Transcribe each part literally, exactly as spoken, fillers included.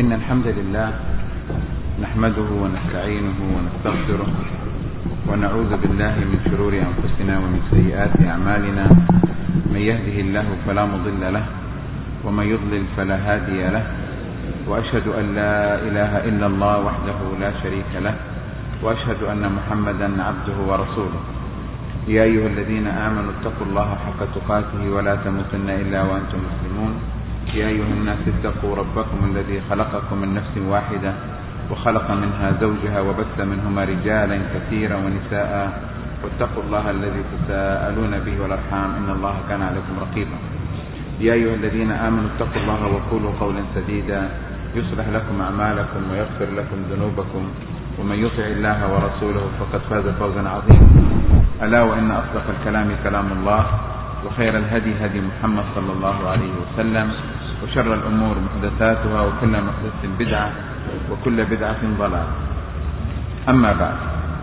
إن الحمد لله نحمده ونستعينه ونستغفره ونعوذ بالله من شرور أنفسنا ومن سيئات أعمالنا. من يهده الله فلا مضل له ومن يضلل فلا هادي له، وأشهد أن لا إله إلا الله وحده لا شريك له، وأشهد أن محمدا عبده ورسوله. يا أيها الذين آمنوا اتقوا الله حق تقاته ولا تموتن إلا وأنتم مسلمون. يا أيها الناس اتقوا ربكم الذي خلقكم من نفس واحدة وخلق منها زوجها وبث منهما رجالا كثيرا ونساء، واتقوا الله الذي تساءلون به والأرحام إن الله كان عليكم رقيبا. يا أيها الذين آمنوا اتقوا الله وقولوا قولا سديدا يصلح لكم أعمالكم ويغفر لكم ذنوبكم، ومن يطع الله ورسوله فقد فاز فوزا عظيما. ألا وإن أصدق الكلام كلام الله، وخير الهدي هدي محمد صلى الله عليه وسلم، وشر الأمور محدثاتها وكل محدثة بدعة وكل بدعة ضلالة. أما بعد،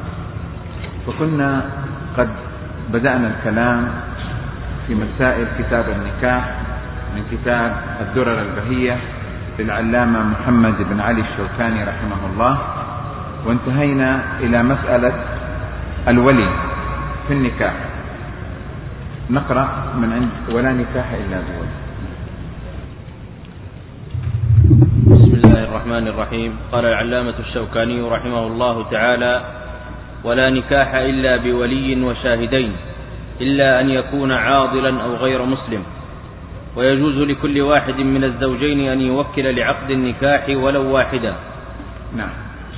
فكنا قد بدأنا الكلام في مسائل كتاب النكاح من كتاب الدرر البهية للعلامة محمد بن علي الشوكاني رحمه الله، وانتهينا إلى مسألة الولي في النكاح. نقرأ من عند ولا نكاح إلا بولي. بسم الله الرحمن الرحيم. قال العلامة الشوكاني رحمه الله تعالى: ولا نكاح إلا بولي وشاهدين، إلا أن يكون عاضلا أو غير مسلم، ويجوز لكل واحد من الزوجين أن يوكل لعقد النكاح ولو واحدا. نعم.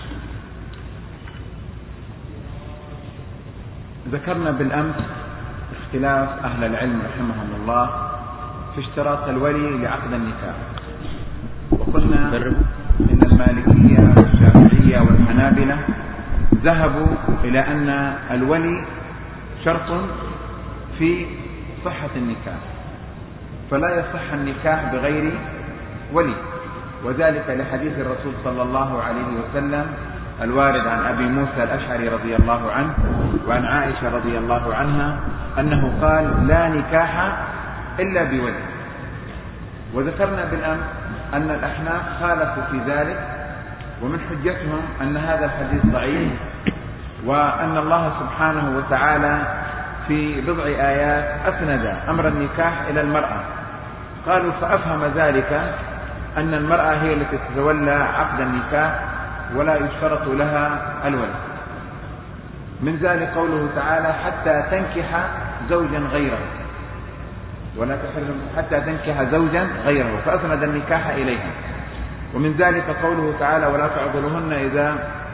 ذكرنا بالأمس اختلاف أهل العلم رحمهم الله في اشتراط الولي لعقد النكاح، وقلنا إن المالكية والشافعية والحنابلة ذهبوا إلى أن الولي شرط في صحة النكاح، فلا يصح النكاح بغير ولي، وذلك لحديث الرسول صلى الله عليه وسلم الوارد عن أبي موسى الأشعري رضي الله عنه وعن عائشة رضي الله عنها أنه قال: لا نكاح إلا بولي. وذكرنا بالأمس أن الأحناف خالفوا في ذلك، ومن حجتهم أن هذا الحديث ضعيف، وأن الله سبحانه وتعالى في بضع آيات أسند أمر النكاح إلى المرأة. قالوا فأفهم ذلك أن المرأة هي التي تتولى عقد النكاح ولا يشترط لها الولي. من ذلك قوله تعالى: حتى تنكح زوجا غيره، ولا تحرم حتى تنكح زوجا غيره، فأسند النكاح إليها. ومن ذلك قوله تعالى: ولا تعضلوهن إذا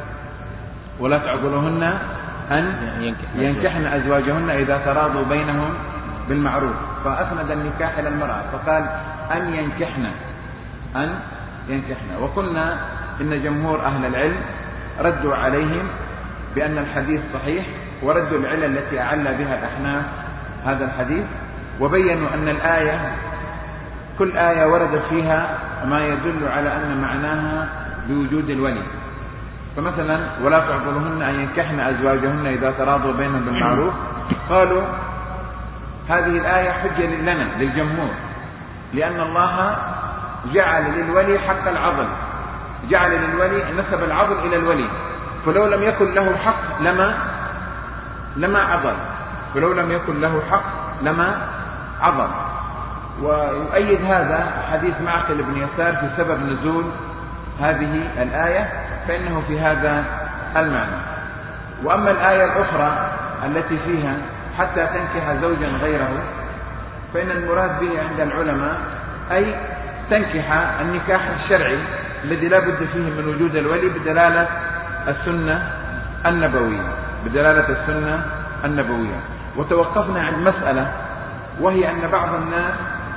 ولا تعضلوهن أن ينكحن أزواجهن إذا تراضوا بينهم بالمعروف، فأسند النكاح إلى المرأة فقال أن ينكحن أن ينكحن. وقلنا إن جمهور أهل العلم ردوا عليهم بأن الحديث صحيح، وردوا العلة التي أعل بها الأحناف هذا الحديث، وبينوا أن الآية كل آية ورد فيها ما يدل على أن معناها بوجود الولي. فمثلا: ولا تعضلوهن أن ينكحن أزواجهن إذا تراضوا بينهم بالمعروف، قالوا هذه الآية حجة لنا للجمهور، لأن الله جعل للولي حق العضل، جعل للولي نسب العضل إلى الولي، فلو لم يكن له حق لما لما عضل، فلو لم يكن له حق لما عضل. ويؤيد هذا حديث معقل بن يسار في سبب نزول هذه الآية، فإنه في هذا المعنى. وأما الآية الأخرى التي فيها حتى تنكح زوجا غيره، فإن المراد به عند العلماء أي تنكح النكاح الشرعي الذي لا بد فيه من وجود الولي بدلالة السنة النبوية بدلالة السنة النبوية. وتوقفنا عند مسألة، وهي أن بعض الناس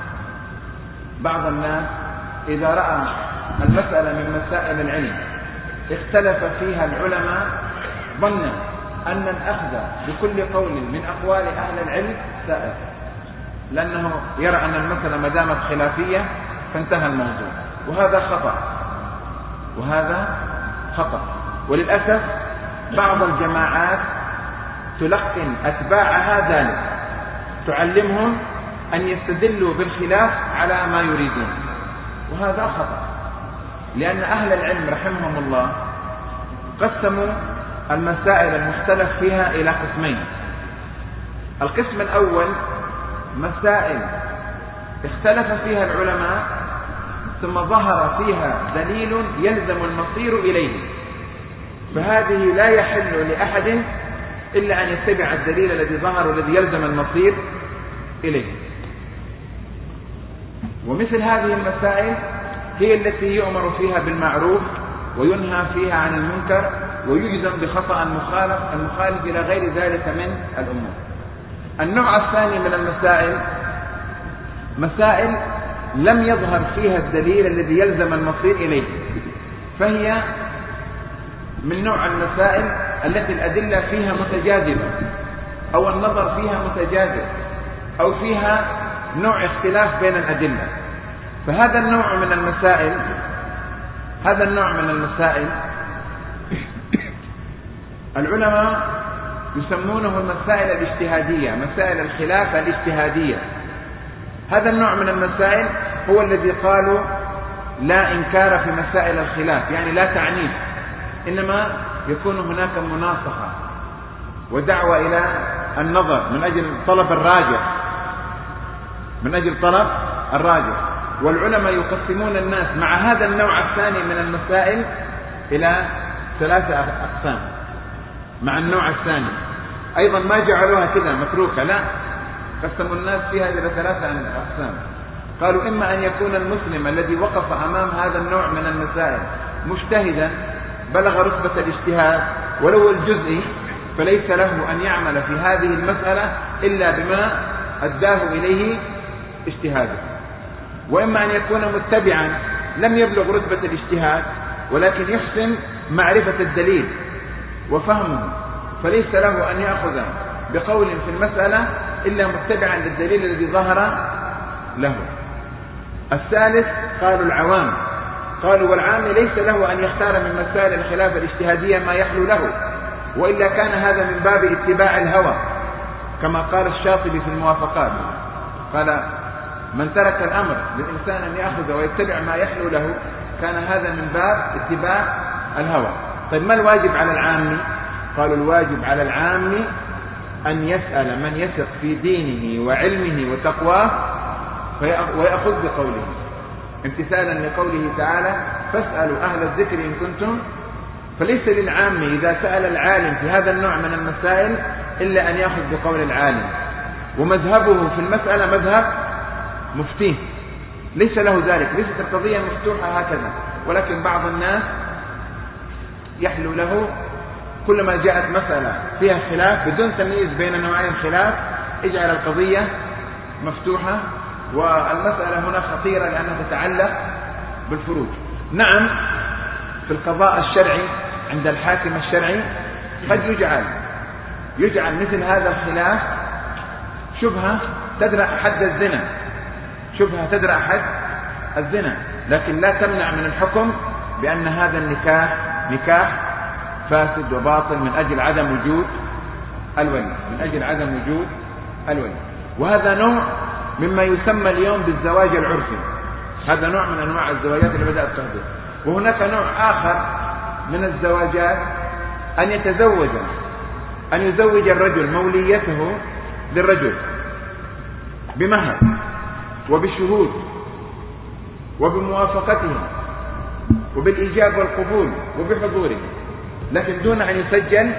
بعض الناس إذا رأى المسألة من مسائل العلم اختلف فيها العلماء، ظن أن الأخذ بكل قول من أقوال أهل العلم سائر، لأنه يرى أن المسألة ما دامت خلافية فانتهى الموضوع، وهذا خطأ وهذا خطأ. وللأسف بعض الجماعات تلقن أتباعها ذلك، تعلمهم أن يستدلوا بالخلاف على ما يريدون، وهذا خطأ. لأن أهل العلم رحمهم الله قسموا المسائل المختلف فيها إلى قسمين. القسم الأول مسائل اختلف فيها العلماء ثم ظهر فيها دليل يلزم المصير إليه، فهذه لا يحل لأحد إلا أن يتبع الدليل الذي ظهر والذي يلزم المصير إليه. ومثل هذه المسائل هي التي يؤمر فيها بالمعروف وينهى فيها عن المنكر ويجزم بخطأ المخالف المخالف إلى غير ذلك من الأمور. النوع الثاني من المسائل مسائل لم يظهر فيها الدليل الذي يلزم المصير إليه، فهي من نوع المسائل التي الأدلة فيها متجاذبة أو النظر فيها متجاذب أو فيها نوع اختلاف بين الأدلة. فهذا النوع من المسائل هذا النوع من المسائل العلماء يسمونه المسائل الاجتهادية، مسائل الخلاف الاجتهادية. هذا النوع من المسائل هو الذي قالوا لا إنكار في مسائل الخلاف، يعني لا تعنيف، إنما يكون هناك مناصحة ودعوة إلى النظر من أجل طلب الراجح من أجل طلب الراجح. والعلماء يقسمون الناس مع هذا النوع الثاني من المسائل إلى ثلاثة أقسام. مع النوع الثاني أيضا ما جعلوها كذا متروكة، لا، قسموا الناس فيها إلى ثلاثة أقسام. قالوا إما أن يكون المسلم الذي وقف أمام هذا النوع من المسائل مجتهدا بلغ رتبة الاجتهاد ولو الجزئي، فليس له أن يعمل في هذه المسألة إلا بما أداه إليه اجتهاده. وإما أن يكون متبعا لم يبلغ رتبة الاجتهاد ولكن يحسن معرفة الدليل وفهمه، فليس له أن يأخذ بقول في المسألة إلا متبعا للدليل الذي ظهر له. الثالث قالوا العوام، قالوا والعام ليس له أن يختار من مسائل الخلاف الاجتهادية ما يحلو له، وإلا كان هذا من باب اتباع الهوى، كما قال الشاطبي في الموافقات، قال من ترك الأمر للإنسان أن يأخذ ويتبع ما يحلو له كان هذا من باب اتباع الهوى. طيب ما الواجب على العام؟ قالوا الواجب على العام أن يسأل من يثق في دينه وعلمه وتقواه ويأخذ بقوله، امتثالا لقوله تعالى فاسألوا أهل الذكر إن كنتم. فليس للعام إذا سأل العالم في هذا النوع من المسائل إلا أن يأخذ بقول العالم، ومذهبه في المسألة مذهب مفتيه، ليس له ذلك، ليست القضية مفتوحة هكذا، ولكن بعض الناس يحلو له كلما جاءت مسألة فيها خلاف بدون تمييز بين نوعين خلاف اجعل القضية مفتوحة، والمسألة هنا خطيرة لأنها تتعلق بالفروج. نعم في القضاء الشرعي عند الحاكم الشرعي قد يجعل يجعل مثل هذا الخلاف شبهة تدرأ حد الزنا، شبهة تدرأ حد الزنا، لكن لا تمنع من الحكم بأن هذا النكاح نكاح فاسد وباطل من أجل عدم وجود الولي من أجل عدم وجود الولي. وهذا نوع مما يسمى اليوم بالزواج العرفي، هذا نوع من أنواع الزواجات اللي بدأت تحدث. وهناك نوع آخر من الزواجات أن يتزوج أن يزوج الرجل موليته للرجل بمهر وبالشهود وبموافقته وبالإيجاب والقبول وبحضوره، لكن دون أن يسجل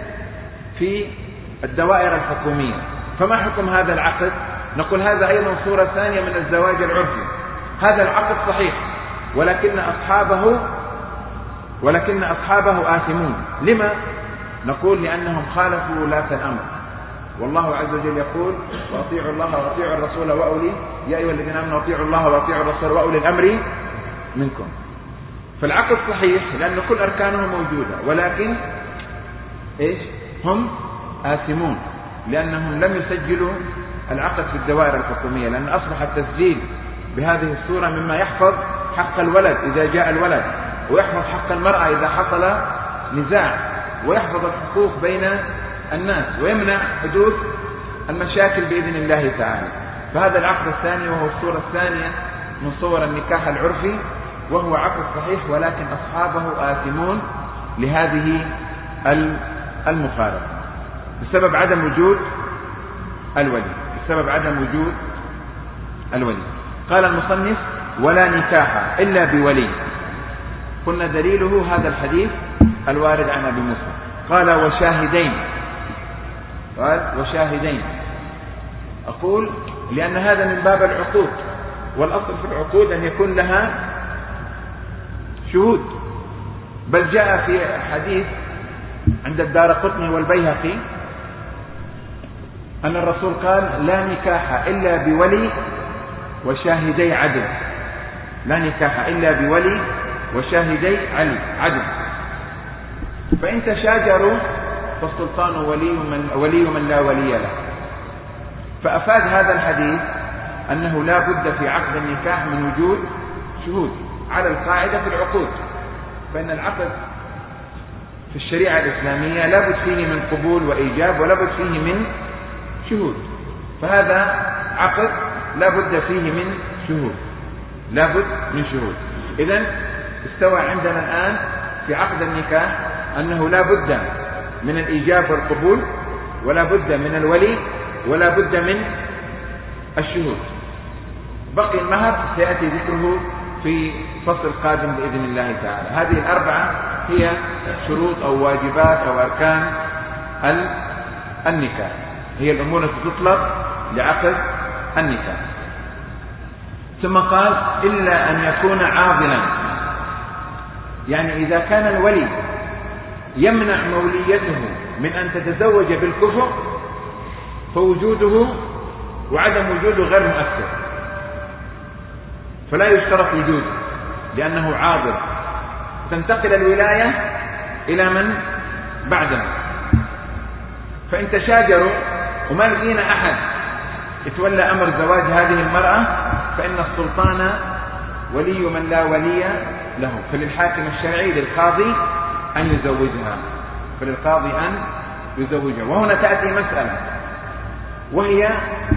في الدوائر الحكومية. فما حكم هذا العقد؟ نقول هذا أيضا صورة ثانية من الزواج العرفي. هذا العقد صحيح ولكن أصحابه ولكن أصحابه آثمون. لما؟ نقول لأنهم خالفوا ولاة الأمر، والله عز وجل يقول وأطيعوا الله وأطيعوا الرسول وأولي يا أيها الذين آمنوا أطيعوا الله وأطيعوا الرسول وأولي الأمر منكم. فالعقد صحيح لأن كل أركانه موجودة، ولكن إيش؟ هم آثمون لأنهم لم يسجلوا العقد في الدوائر الحكومية، لأن أصبح التسجيل بهذه الصورة مما يحفظ حق الولد إذا جاء الولد، ويحفظ حق المرأة إذا حصل نزاع، ويحفظ الحقوق بين الناس، ويمنع حدوث المشاكل بإذن الله تعالى. فهذا العقد الثاني وهو الصورة الثانية من صور النكاح العرفي وهو عقد صحيح، ولكن أصحابه آثمون لهذه المخالفة بسبب عدم وجود الولي بسبب عدم وجود الولي. قال المصنف: ولا نكاح إلا بولي. قلنا دليله هذا الحديث الوارد عن أبي موسى. قال: وشاهدين. قال: وشاهدين. أقول لأن هذا من باب العقود، والأصل في العقود أن يكون لها شهود، بل جاء في حديث عند الدارقطني والبيهقي أن الرسول قال: لا نكاح إلا بولي وشاهدي عدل. لا نكاح إلا بولي وشاهدي علي عدل. فإن تشاجروا فالسلطان ولي من, ولي من لا ولي له. فأفاد هذا الحديث أنه لا بد في عقد النكاح من وجود شهود على القاعدة في العقود، فإن العقد في الشريعة الإسلامية لا بد فيه من قبول وإيجاب، ولا بد فيه من شهود. فهذا عقد لا بد فيه من شهود لا بد من شهود. إذن استوى عندنا الآن في عقد النكاح أنه لا بد من الإيجاب والقبول، ولا بد من الولي، ولا بد من الشهود. بقي المهر سيأتي ذكره في فصل قادم بإذن الله تعالى. هذه الأربعة هي شروط أو واجبات أو أركان النكاح، هي الأمور التي تطلب لعقد النكاح. ثم قال: إلا أن يكون عاضلا، يعني إذا كان الولي يمنع موليته من أن تتزوج بالكفر فوجوده وعدم وجوده غير مؤثر، فلا يشترط وجوده لأنه عاضل. تنتقل الولاية إلى من بعده. فإن تشاجروا وما لقينا أحد يتولى أمر زواج هذه المرأة فإن السلطان ولي من لا ولي له، فللحاكم الشرعي للقاضي أن يزوجها فللقاضي أن يزوجها. وهنا تأتي مسألة، وهي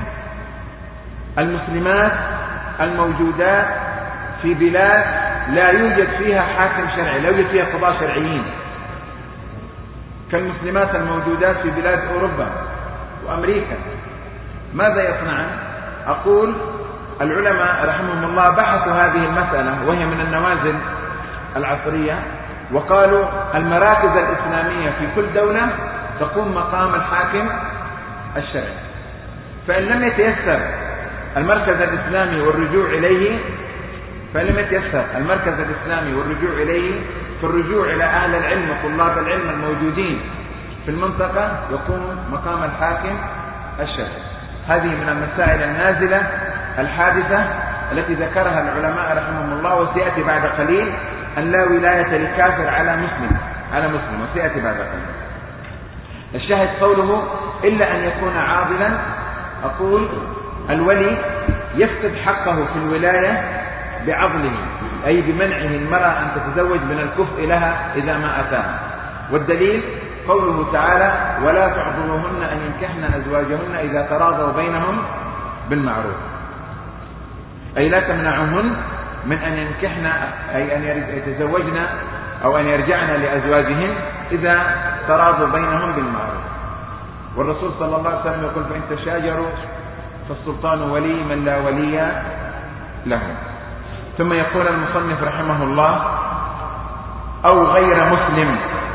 المسلمات الموجودات في بلاد لا يوجد فيها حاكم شرعي، لا يوجد فيها قضاة شرعيين، كالمسلمات الموجودات في بلاد أوروبا وأمريكا. ماذا يصنعن؟ أقول العلماء رحمهم الله بحثوا هذه المسألة، وهي من النوازل العصرية، وقالوا المراكز الإسلامية في كل دولة تقوم مقام الحاكم الشرعي. فإن لم يتيسر المركز الإسلامي والرجوع إليه فإن لم يتيسر المركز الإسلامي والرجوع إليه فالرجوع إلى أهل العلم وطلاب العلم الموجودين في المنطقة يقوم مقام الحاكم الشرعي. هذه من المسائل النازلة الحادثة التي ذكرها العلماء رحمهم الله، وسيأتي بعد قليل أن لا ولاية لكافر على مسلم على مسلم وسيأتي بعد قليل. الشاهد قوله إلا أن يكون عاضلا. أقول الولي يفقد حقه في الولاية بعضله، أي بمنعه المرأة أن تتزوج من الكفء لها إذا ما أتاها. والدليل قوله تعالى: ولا تعضلوهن أن ينكحن أزواجهن إذا تراضوا بينهم بالمعروف، أي لا تمنعهن من أن ينكحن، أي أن يتزوجن أو أن يرجعن لأزواجهن إذا تراضوا بينهم بالمعروف. والرسول صلى الله عليه وسلم يقول: فإن تشاجروا فالسلطان ولي من لا ولي له. ثم يقول المصنف رحمه الله: أو غير مسلم.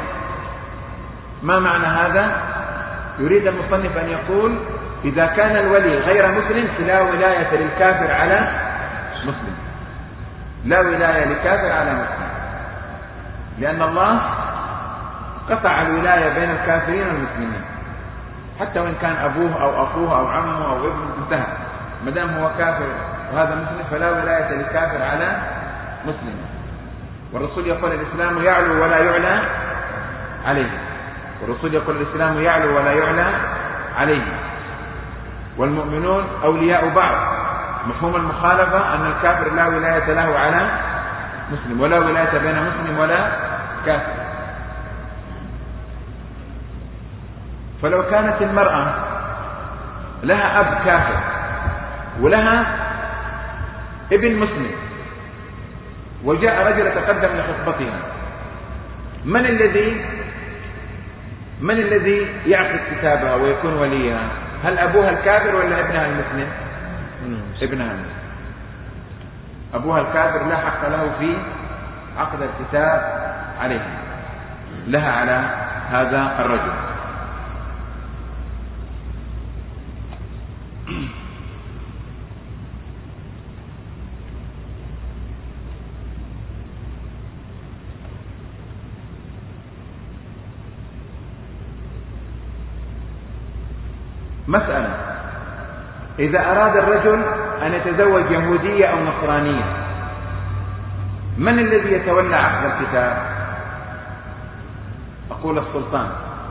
ما معنى هذا؟ يريد المصنف أن يقول إذا كان الولي غير مسلم فلا ولاية للكافر على مسلم، لا ولاية للكافر على مسلم، لأن الله قطع الولاية بين الكافرين والمسلمين، حتى وإن كان أبوه أو أخوه أو عمه أو ابنه انتهى، ما دام هو كافر وهذا مسلم فلا ولاية للكافر على مسلم. والرسول يقول: الإسلام يعلو ولا يعلى عليه. والرسول يقول: الإسلام يعلو ولا يعلى عليه. والمؤمنون أولياء بعض. مفهوم المخالفة أن الكافر لا ولاية له على مسلم، ولا ولاية بين مسلم ولا كافر. فلو كانت المرأة لها أب كافر ولها ابن مسلم وجاء رجل يتقدم لخطبتها، من الذي من الذي يعقد كتابها ويكون وليها؟ هل أبوها الكافر ولا ابنها المسلم؟ ابنها المسلم. أبوها الكافر لا حق له في عقد الكتاب عليها، لها على هذا الرجل. مسألة: إذا أراد الرجل أن يتزوج يهودية أو نصرانية، من الذي يتولى عقد الكتاب؟ أقول السلطان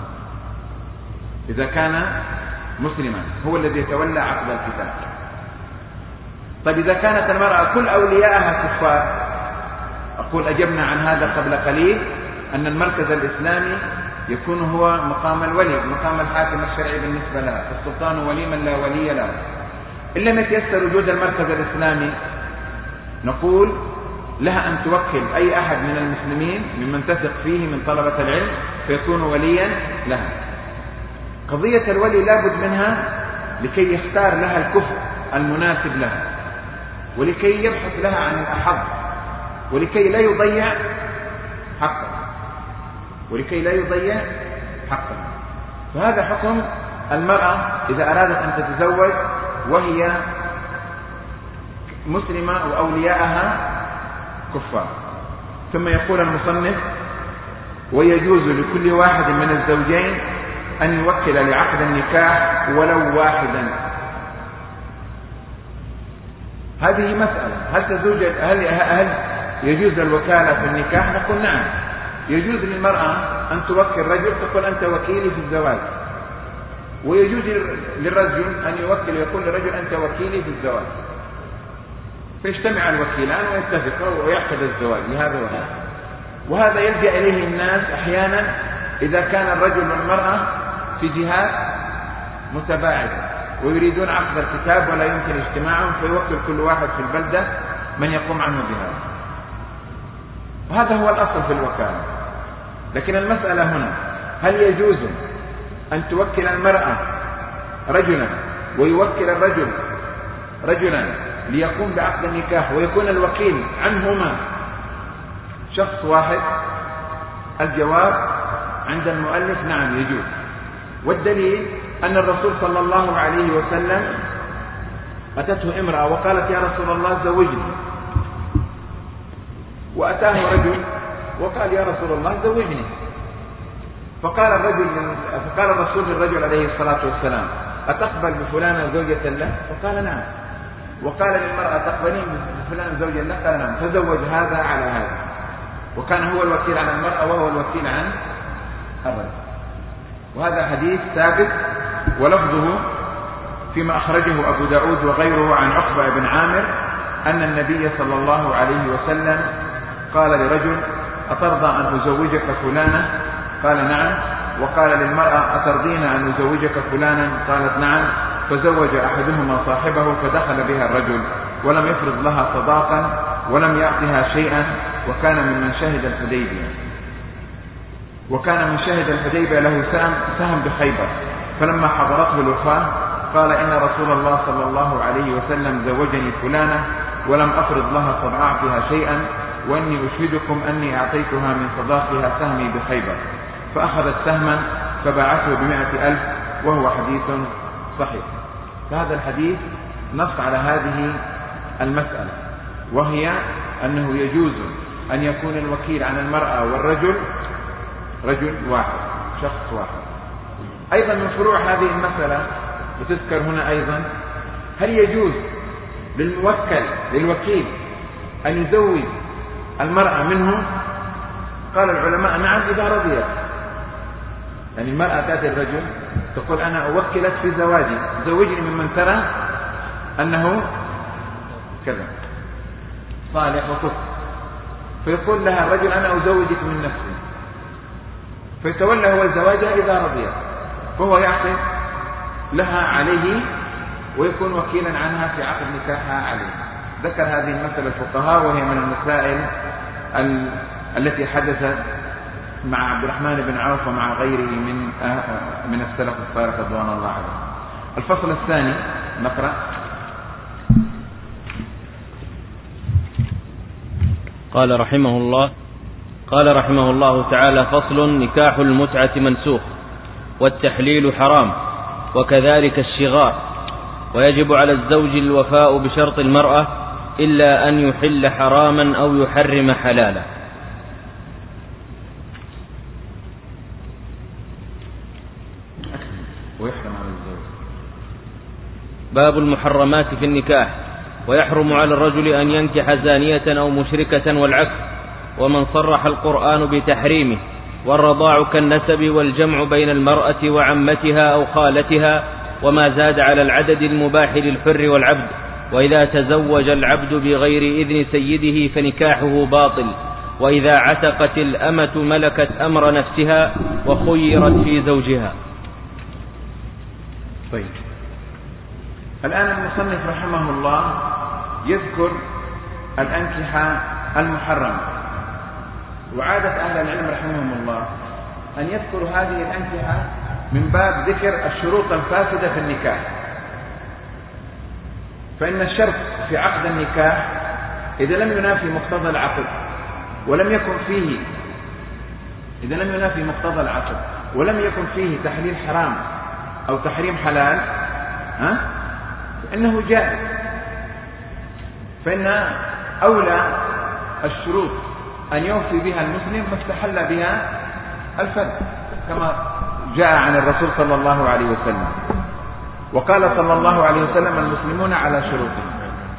إذا كان مسلما هو الذي يتولى عقد الكتاب. طيب إذا كانت المرأة كل أولياءها كفار، أقول أجبنا عن هذا قبل قليل أن المركز الإسلامي يكون هو مقام الولي، مقام الحاكم الشرعي بالنسبة لها، فالسلطان ولي من لا ولي له. إن لم يتيسر وجود المركز الإسلامي نقول لها أن توكل أي أحد من المسلمين ممن تثق فيه من طلبة العلم فيكون وليا لها. قضية الولي لابد منها لكي يختار لها الكفء المناسب لها، ولكي يبحث لها عن الأحظ، ولكي لا يضيع حقه ولكي لا يضيع حقه. فهذا حكم المرأة إذا أرادت أن تتزوج وهي مسلمة وأولياءها كفار. ثم يقول المصنف: ويجوز لكل واحد من الزوجين أن يوكل لعقد النكاح ولو واحدا. هذه مسألة، هل تزوج هل هل يجوز الوكالة في النكاح؟ نقول نعم، يجوز للمرأة أن توكل رجل، تقول أنت وكيلي في الزواج، ويجوز للرجل أن يوكل يقول للرجل أنت وكيلي في الزواج، فيجتمع الوكيلان ويتفقوا ويعقد الزواج لهذا وهذا. وهذا يلجأ إليه الناس أحيانا إذا كان الرجل والمرأة في جهات متباعدة ويريدون عقد الكتاب ولا يمكن اجتماعهم، فيوكل كل واحد في البلدة من يقوم عنه بهذا، وهذا هو الأصل في الوكالة. لكن المسألة هنا: هل يجوز أن توكل المرأة رجلا ويوكل الرجل رجلا ليقوم بعقد النكاح ويكون الوكيل عنهما شخص واحد؟ الجواب عند المؤلف نعم يجوز. والدليل أن الرسول صلى الله عليه وسلم أتته امرأة وقالت: يا رسول الله زوجني، وأتاه رجل وقال: يا رسول الله زوجني. فقال الرجل فقال الرسول للرجل عليه الصلاة والسلام: أتقبل بفلانة زوجة له؟ فقال نعم. وقال للمرأة: تقبلين بفلان زوجة له؟ قال نعم. فزوج هذا على هذا، وكان هو الوكيل عن المرأة وهو الوكيل عن الرجل. وهذا حديث ثابت، ولفظه فيما أخرجه أبو داود وغيره عن عقبة بن عامر أن النبي صلى الله عليه وسلم قال لرجل: أترضى أن أزوجك فلانة؟ قال نعم. وقال للمرأة: أترضين أن أزوجك فلانا؟ قالت نعم. فزوج أحدهما صاحبه فدخل بها الرجل ولم يفرض لها صداقا ولم يعطها شيئا، وكان ممن شهد الحديبية وكان من شهد الحديبية له سهم, سهم بخيبر. فلما حضرته الوفاة قال: إن رسول الله صلى الله عليه وسلم زوجني فلانة ولم أفرض لها صداقها شيئا، وإني أشهدكم أني أعطيتها من صداقها سهمي بخيبر. فأخذت سهما فباعته بمائة ألف، وهو حديث صحيح. فهذا الحديث نص على هذه المسألة، وهي أنه يجوز أن يكون الوكيل عن المرأة والرجل رجل واحد، شخص واحد. أيضا من فروع هذه المسألة وتذكر هنا أيضا: هل يجوز للموكل للوكيل أن يزوج المرأة منه؟ قال العلماء نعم إذا رضيت. يعني المرأة تأتي الرجل تقول: أنا أوكلت في زواجي، زوجني ممن ترى أنه كذا صالح وكفر. فيقول لها الرجل: أنا أزوجك من نفسي، فيتولى هو زواجها إذا رضيت، فهو يعقد لها عليه ويكون وكيلا عنها في عقد نكاحها عليه. ذكر هذه المسألة الفقهاء، وهي من المسائل ال... التي حدثت مع عبد الرحمن بن عوف ومع غيره من من السلف الصالح رضوان الله عليهم. الفصل الثاني نقرأ. قال رحمه الله قال رحمه الله تعالى: فصل: نكاح المتعة منسوخ، والتحليل حرام، وكذلك الشغار، ويجب على الزوج الوفاء بشرط المرأة إلا أن يحل حراما أو يحرم حلالا. باب المحرمات في النكاح: ويحرم على الرجل أن ينكح زانية أو مشركة والعكس، ومن صرح القرآن بتحريمه، والرضاع كالنسب، والجمع بين المرأة وعمتها أو خالتها، وما زاد على العدد المباح للحر والعبد. وإذا تزوج العبد بغير إذن سيده فنكاحه باطل، وإذا عتقت الأمة ملكت أمر نفسها وخيرت في زوجها. طيب، الآن المصنف رحمه الله يذكر الأنكحة المحرمة، وعادة أهل العلم رحمهم الله أن يذكروا هذه الأنكحة من باب ذكر الشروط الفاسدة في النكاح. فإن الشرط في عقد النكاح إذا لم ينافي مقتضى العقد ولم يكن فيه إذا لم ينافي مقتضى العقد ولم يكن فيه تحليل حرام أو تحريم حلال، ها؟ فإنه جائز. فإن أولى الشروط أن يوفي بها المسلم ما استحل بها الفرد، كما جاء عن الرسول صلى الله عليه وسلم. وقال صلى الله عليه وسلم: المسلمون على شروطهم.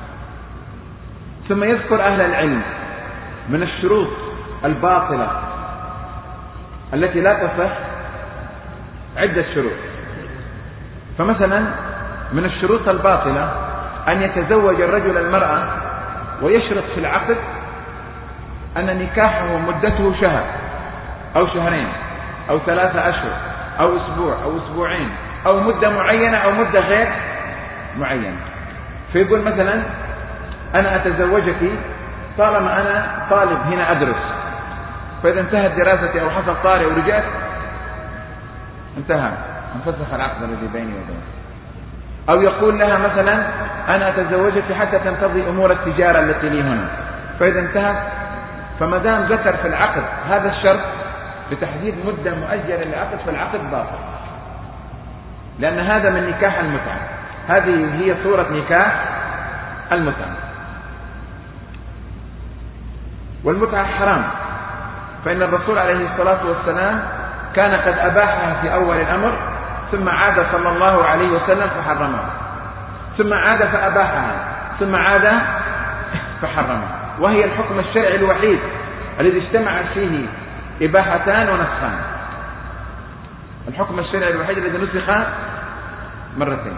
ثم يذكر أهل العلم من الشروط الباطلة التي لا تصح عدة شروط. فمثلا من الشروط الباطلة أن يتزوج الرجل المرأة ويشرط في العقد أن نكاحه مدته شهر أو شهرين أو ثلاثة أشهر أو أسبوع أو أسبوعين أو مدة معينة أو مدة غير معينة. فيقول مثلا: أنا أتزوجك طالما أنا طالب هنا أدرس، فإذا انتهت دراستي أو حصل طارئ ورجعت انتهى، انفسخ العقد الذي بيني وبينك. أو يقول لها مثلا: أنا أتزوجك حتى تنقضي أمور التجارة التي لي هنا، فإذا انتهت. فما دام ذكر في العقد هذا الشرط لتحديد مدة مؤجلة للعقد، فالعقد باطل، لأن هذا من نكاح المتعة. هذه هي صورة نكاح المتعة. والمتعة حرام، فإن الرسول عليه الصلاة والسلام كان قد أباحها في أول الأمر، ثم عاد صلى الله عليه وسلم فحرمها، ثم عاد فأباحها، ثم عاد فحرمها. وهي الحكم الشرعي الوحيد الذي اجتمع فيه إباحتان ونسخان. الحكم الشرعي الوحيد الذي نسخ مرتين،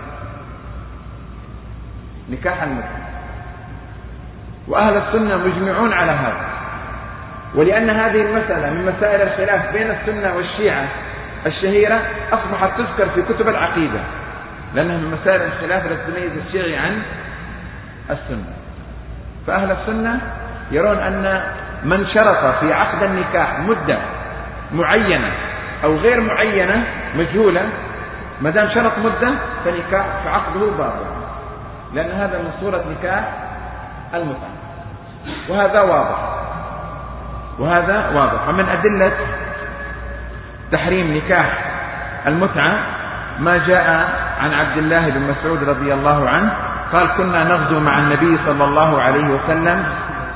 نكاح المتعة. وأهل السنة مجمعون على هذا. ولأن هذه المسألة من مسائل الخلاف بين السنة والشيعة الشهيرة، أصبحت تذكر في كتب العقيدة، لأنها من مسائل الخلاف التي تميز الشيعي عن السنة. فأهل السنة يرون أن من شرط في عقد النكاح مدة معينة أو غير معينة مجهولة، ما دام شرط مدة فنكاح فعقده باطل، لأن هذا من صورة نكاح المتعة. وهذا واضح وهذا واضح. ومن أدلة تحريم نكاح المتعة ما جاء عن عبد الله بن مسعود رضي الله عنه قال: كنا نغزو مع النبي صلى الله عليه وسلم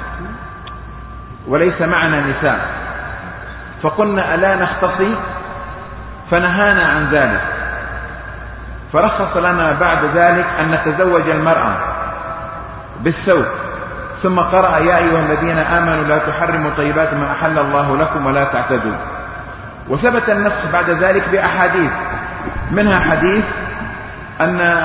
وليس معنا نساء، فقلنا: ألا نختصي؟ فنهانا عن ذلك، فرخص لنا بعد ذلك أن نتزوج المرأة بالثوب، ثم قرأ: يا أيها الذين آمنوا لا تحرموا طيبات ما أحل الله لكم ولا تعتدوا. وثبت النص بعد ذلك بأحاديث، منها حديث أن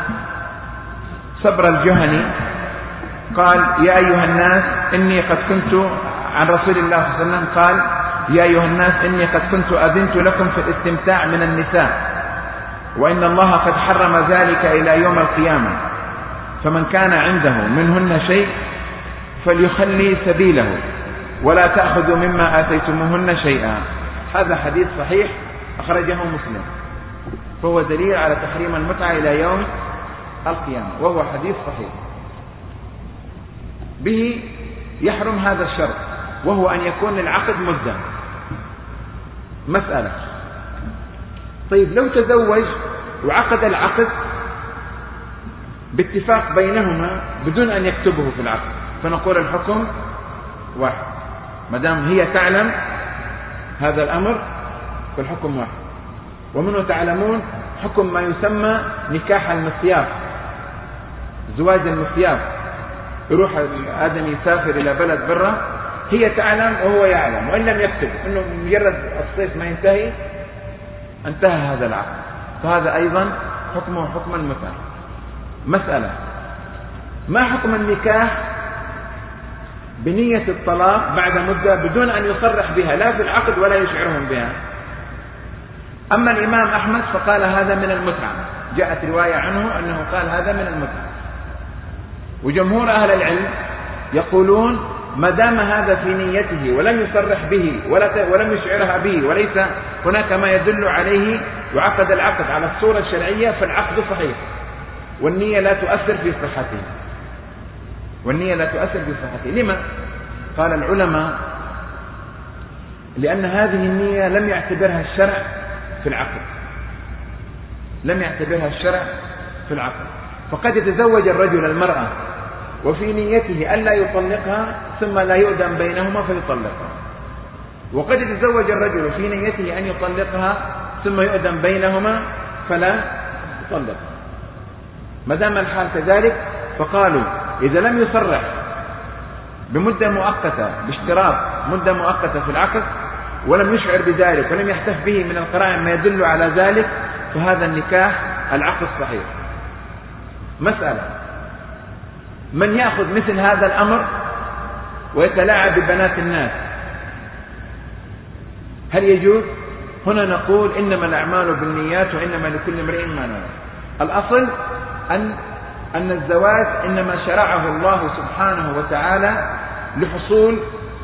صبر الجهني قال: يا أيها الناس إني قد كنت عن رسول الله صلى الله عليه وسلم قال: يا أيها الناس إني قد كنت أذنت لكم في الاستمتاع من النساء، وإن الله قد حرم ذلك إلى يوم القيامة، فمن كان عنده منهن شيء فليخلي سبيله ولا تأخذوا مما آتيتموهن شيئا. هذا حديث صحيح أخرجه مسلم، فهو دليل على تحريم المتعة إلى يوم القيامة، وهو حديث صحيح. به يحرم هذا الشرط، وهو أن يكون العقد مدة. مسألة: طيب لو تزوج وعقد العقد باتفاق بينهما بدون أن يكتبه في العقد، فنقول الحكم واحد، ما دام هي تعلم هذا الأمر فالحكم واحد. ومنه تعلمون حكم ما يسمى نكاح المسياف، زواج المسياف، يروح آدم يسافر إلى بلد برا، هي تعلم وهو يعلم، وإن لم يكتب، إنه مجرد الصيف ما ينتهي انتهى هذا العقد، فهذا أيضا حكمه حكم المتعة. مسألة: ما حكم النكاح بنية الطلاق بعد مدة بدون أن يصرح بها لا في العقد ولا يشعرهم بها؟ أما الإمام أحمد فقال هذا من المتعة، جاءت رواية عنه أنه قال هذا من المتعة. وجمهور أهل العلم يقولون ما دام هذا في نيته ولم يصرح به ولم يشعرها به وليس هناك ما يدل عليه وعقد العقد على الصورة الشرعية فالعقد صحيح، والنية لا تؤثر في صحته، والنية لا تؤثر في صحته. لما؟ قال العلماء: لأن هذه النية لم يعتبرها الشرع في العقد، لم يعتبرها الشرع في العقد. فقد يتزوج الرجل المرأة وفي نيته ألا يطلقها ثم لا يؤذن بينهما فيطلقها، وقد يتزوج الرجل في نيته أن يطلقها ثم يؤذن بينهما فلا يطلقها. ما دام الحال كذلك فقالوا إذا لم يصرح بمدة مؤقتة باشتراط مدة مؤقتة في العقد ولم يشعر بذلك ولم يحتف به من القرائن ما يدل على ذلك فهذا النكاح العقد صحيح. مسألة: من يأخذ مثل هذا الأمر ويتلاعب ببنات الناس هل يجوز؟ هنا نقول إنما الأعمال بالنيات وإنما لكل امرئ ما نوى. الأصل أن أن الزواج إنما شرعه الله سبحانه وتعالى لحصول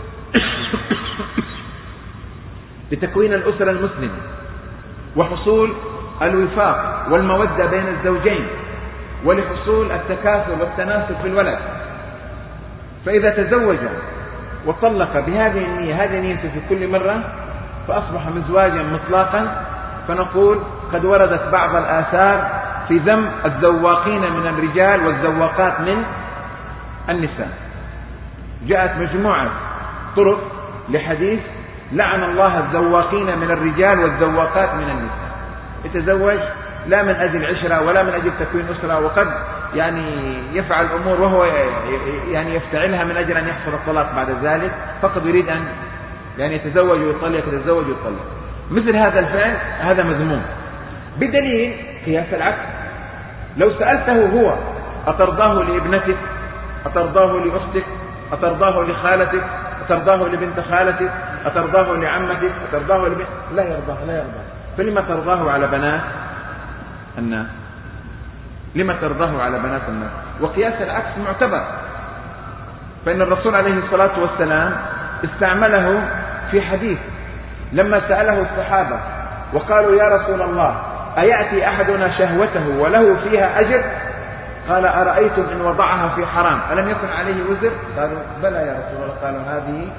لتكوين الأسرة المسلمة وحصول الوفاق والمودة بين الزوجين ولحصول التكاثر والتناسل في الولد. فإذا تزوج وطلق بهذه النية، هذه نيته في كل مرة، فأصبح مزواجا مطلقا. فنقول قد وردت بعض الآثار في ذم الزواقين من الرجال والزواقات من النساء. جاءت مجموعة طرق لحديث لعن الله الزواقين من الرجال والزواقات من النساء. يتزوج لا من أجل عشرة ولا من أجل تكوين أسرة، وقد يعني يفعل أمور وهو يعني يفتعلها من أجل أن يحصل الطلاق بعد ذلك، فقد يريد أن يعني يتزوج ويطلق يتزوج ويطلق. مثل هذا الفعل هذا مذموم بدليل قياس العكس. لو سألته هو أترضاه لابنتك، أترضاه لأختك، أترضاه لخالتك، أترضاه لبنت خالتك، أترضاه لعمتك، أترضاه لبنت، لا يرضاه لا يرضاه. فلما ترضاه على بنات الناس؟ لما ترضاه على بنات الناس؟ وقياس العكس معتبر، فإن الرسول عليه الصلاة والسلام استعمله في حديث لما سأله الصحابة وقالوا يا رسول الله أيأتي أحدنا شهوته وله فيها أجر؟ قال أرأيتم إن وضعها في حرام ألم يكن عليه وزر؟ قالوا بلى يا رسول الله. قالوا هذه.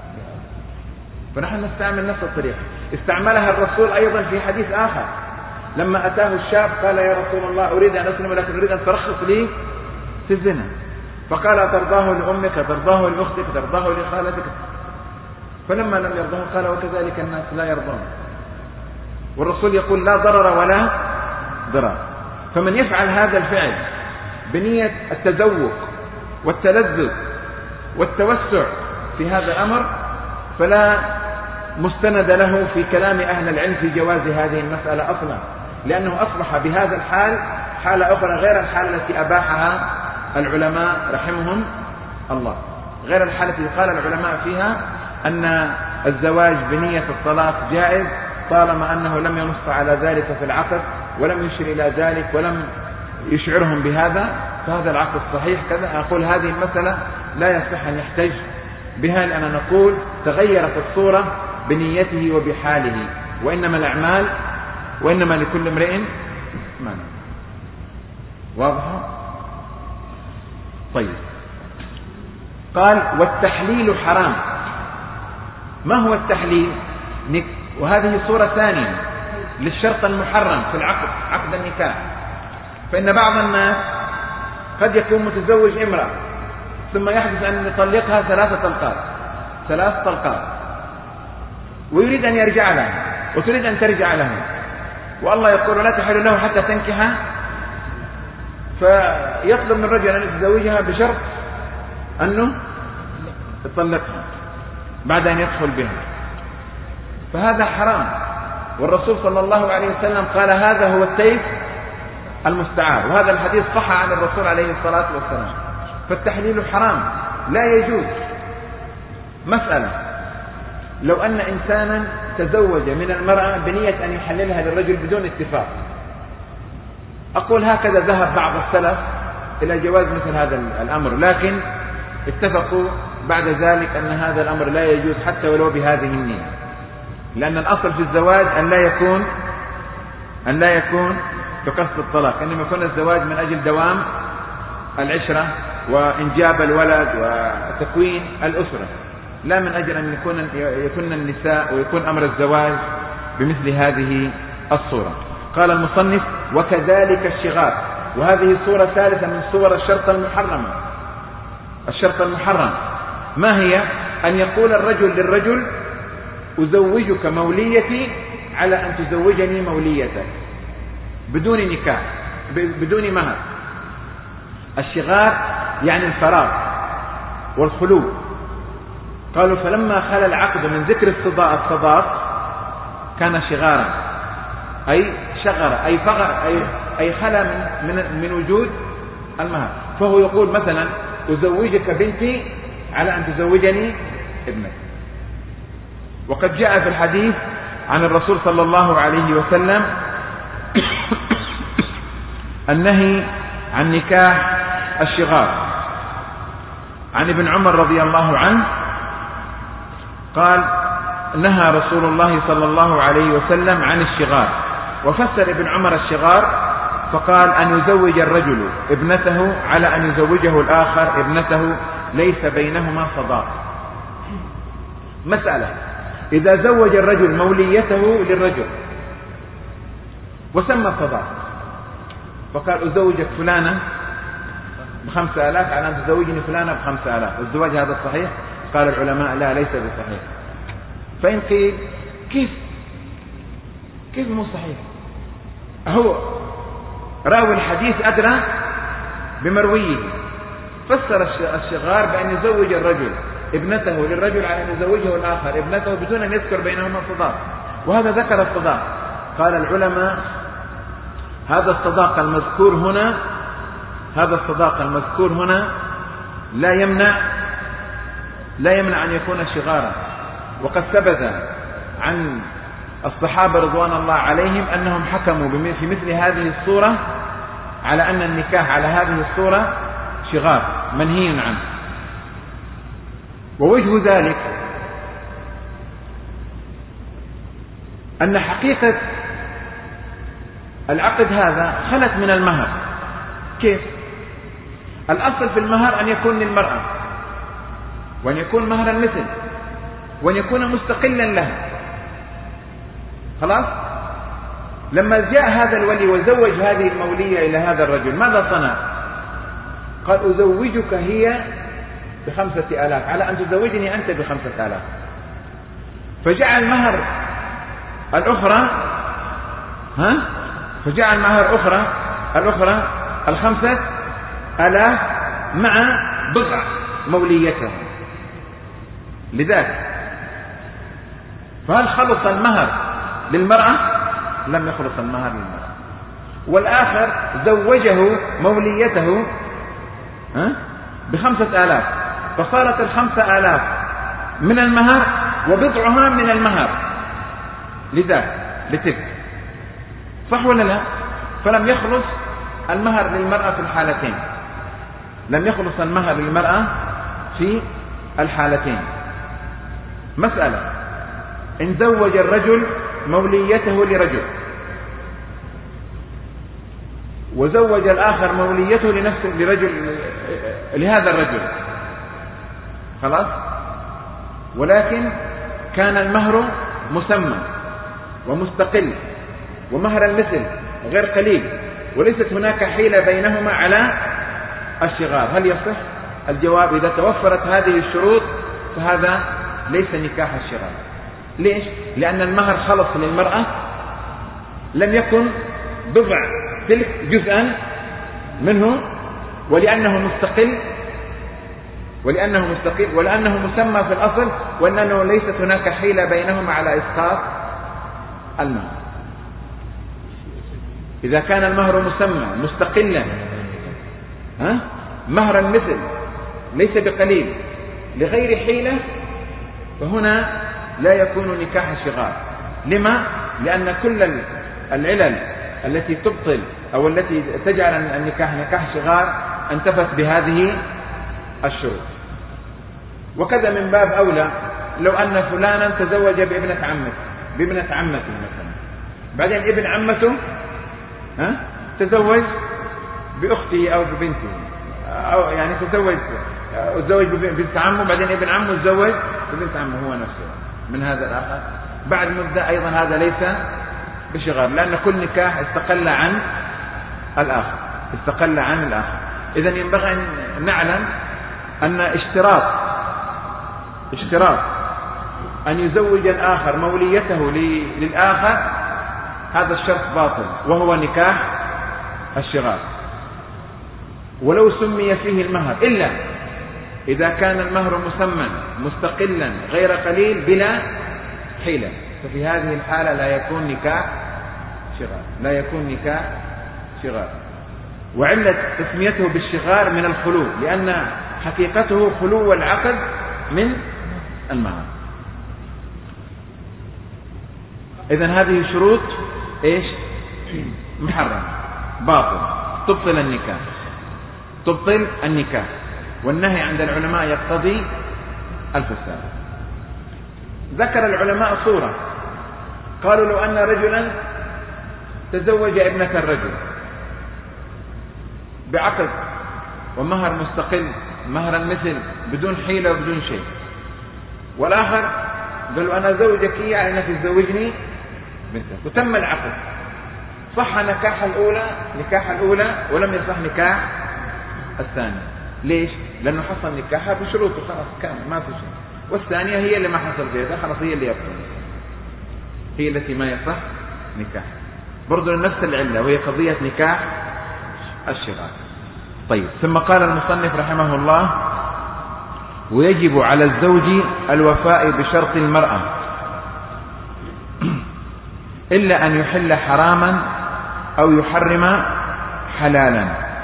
فنحن نستعمل نفس الطريقة. استعملها الرسول أيضا في حديث آخر لما أتاه الشاب قال يا رسول الله أريد أن أسلم لكن أريد أن ترخص لي في الزنا، فقال أترضاه لأمك، أترضاه لأختك، أترضاه لخالتك؟ فلما لم يرضاه قال وكذلك الناس لا يرضون. والرسول يقول لا ضرر ولا ضرر. فمن يفعل هذا الفعل بنية التذوق والتلذذ والتوسع في هذا الأمر فلا مستند له في كلام أهل العلم في جواز هذه المسألة أصلا، لأنه أصبح بهذا الحال حالة أخرى غير الحالة التي أباحها العلماء رحمهم الله، غير الحالة التي قال العلماء فيها أن الزواج بنية الطلاق جائز طالما أنه لم ينص على ذلك في العقد ولم يشر إلى ذلك ولم يشعرهم بهذا. فهذا العقد صحيح كذا، أقول هذه المسألة لا يصح أن يحتج بها، لأننا نقول تغيرت الصورة بنيته وبحاله، وإنما الأعمال وإنما لكل امرئ ما نوى. واضح؟ طيب. قال والتحليل حرام. ما هو التحليل؟ وهذه صورة ثانية للشرط المحرم في العقد، عقد النكاح. فإن بعض الناس قد يكون متزوج امرأة ثم يحدث أن يطلقها ثلاثة طلقات ثلاث طلقات ويريد أن يرجع لها وتريد أن ترجع له، والله يقول لا تحل له حتى تنكحها، فيطلب من الرجل أن يتزوجها بشرط أنه يطلقها بعد أن يدخل بها، فهذا حرام. والرسول صلى الله عليه وسلم قال هذا هو السيف المستعار، وهذا الحديث صح عن الرسول عليه الصلاة والسلام. فالتحليل حرام لا يجوز. مسألة لو أن إنسانا تزوج من المرأة بنية أن يحللها للرجل بدون اتفاق، أقول هكذا ذهب بعض السلف إلى جواز مثل هذا الأمر، لكن اتفقوا بعد ذلك أن هذا الأمر لا يجوز حتى ولو بهذه النية، لأن الأصل في الزواج أن لا يكون أن لا يكون بقصد الطلاق، إنما يكون الزواج من أجل دوام العشرة وإنجاب الولد وتكوين الأسرة، لا من أجل أن يكون يكون النساء ويكون أمر الزواج بمثل هذه الصورة. قال المصنف وكذلك الشغار، وهذه صورة ثالثة من صور الشرط المحرمة. الشرط المحرم ما هي؟ أن يقول الرجل للرجل أزوجك موليتي على أن تزوجني موليتك بدون نكاح بدون مهر. الشغار يعني الفراغ والخلو. قالوا فلما خلى العقد من ذكر الصداق كان شغارا، أي شغر أي فغر أي, أي خلى من, من, من وجود المهر. فهو يقول مثلا أزوجك بنتي على أن تزوجني ابنك. وقد جاء في الحديث عن الرسول صلى الله عليه وسلم النهي عن نكاح الشغار. عن ابن عمر رضي الله عنه قال نهى رسول الله صلى الله عليه وسلم عن الشغار، وفسر ابن عمر الشغار فقال أن يزوج الرجل ابنته على أن يزوجه الآخر ابنته ليس بينهما صداق. مسألة إذا زوج الرجل موليته للرجل وسمى صداق فقال أزوجك فلانة بخمسة آلاف على أن تزوجني فلانة بخمسة آلاف، الزواج هذا صحيح؟ قال العلماء لا، ليس بصحيح. فإن قيل كيف كيف مو صحيح؟ هو راوي الحديث أدرى بمرويه، فسر الشغار بأن يزوج الرجل ابنته للرجل على أن يزوجه الآخر ابنته بدون أن يذكر بينهما صداق، وهذا ذكر الصداق. قال العلماء هذا الصداق المذكور هنا هذا الصداق المذكور هنا لا يمنع لا يمنع أن يكون شغارا. وقد ثبت عن الصحابة رضوان الله عليهم أنهم حكموا في مثل هذه الصورة على أن النكاح على هذه الصورة شغار منهي عنه. ووجه ذلك أن حقيقة العقد هذا خلت من المهر. كيف؟ الأصل في المهر أن يكون للمرأة، وأن يكون مهر المثل، وأن يكون مستقلا لها. خلاص؟ لما جاء هذا الولي وزوج هذه المولية إلى هذا الرجل ماذا صنع؟ قال أزوجك هي بخمسة آلاف على أن تزوجني أنت بخمسة آلاف، فجعل مهر الأخرى ها فجعل مهر أخرى الأخرى الخمسة آلاف مع بضع موليته لذلك. فهل خلص المهر للمرأة؟ لم يخلص المهر للمرأة. والآخر زوجه موليته ها بخمسة آلاف، فصارت الخمسة آلاف من المهر وبضعها من المهر لذلك لتلك. صح ولا لا؟ فلم يخلص المهر للمرأة في الحالتين. لم يخلص المهر للمرأة في الحالتين. مسألة: إن زوج الرجل موليته لرجل وزوج الآخر موليته لنفسه لرجل لهذا الرجل، خلاص، ولكن كان المهر مسمى ومستقل ومهر المثل غير قليل وليست هناك حيلة بينهما على الشغار، هل يصح؟ الجواب: إذا توفرت هذه الشروط فهذا ليس نكاح الشغار. ليش؟ لأن المهر خلص للمرأة، لم يكن بضع تلك جزءا منه، ولأنه مستقل ولأنه مستقل ولأنه مسمى في الأصل، وأنه ليست هناك حيلة بينهما على إسقاط المهر. إذا كان المهر مسمى مستقلا ها مهر المثل ليس بقليل لغير حيلة، فهنا لا يكون نكاح شغار. لما؟ لأن كل العلل التي تبطل أو التي تجعل النكاح نكاح شغار انتفت بهذه الشروط. وكذا من باب أولى لو أن فلانا تزوج بابنة عمته بابنة عمته مثلا، بعدين ابن عمته ها تزوج بأخته أو ببنته، أو يعني تزوج تزوج ببنت عمه، بعدين ابن عمه تزوج ببنت عمه هو نفسه من هذا الآخر، بعد مدة أيضا هذا ليس بشغار، لأن كل نكاح استقل عن الآخر استقل عن الآخر. إذن ينبغي أن نعلم أن اشتراط اشتراط أن يزوج الآخر موليته للآخر هذا الشرط باطل، وهو نكاح الشغار، ولو سمي فيه المهر، إلا إذا كان المهر مسمى مستقلا غير قليل بلا حيلة، ففي هذه الحالة لا يكون نكاح شغار لا يكون نكاح شغار. وعلة تسميته بالشغار من الخلو، لأن حقيقته خلو العقد من المهر. إذن هذه شروط إيش؟ محرم باطل تبطل النكاح تبطل النكاح والنهي عند العلماء يقتضي الفساد. ذكر العلماء صورة، قالوا لو أن رجلا تزوج ابنة الرجل بعقد ومهر مستقل مهر المثل بدون حيلة وبدون شيء، والآخر قالوا أنا زوجك يعني أنك تزوجني بنتك، وتم العقد، صح نكاح الأولى نكاح الأولى ولم يصح نكاح الثانية. ليش؟ لأنه حصل نكاحها بشروط خلاص كان ما في شيء، والثانية هي اللي ما حصل فيها خلاص هي اللي يبطل، هي التي ما يصح نكاح، برضو نفس العلة وهي قضية نكاح الشغار. طيب، ثم قال المصنف رحمه الله: ويجب على الزوج الوفاء بشرط المرأة إلا أن يحل حراما أو يحرم حلالا.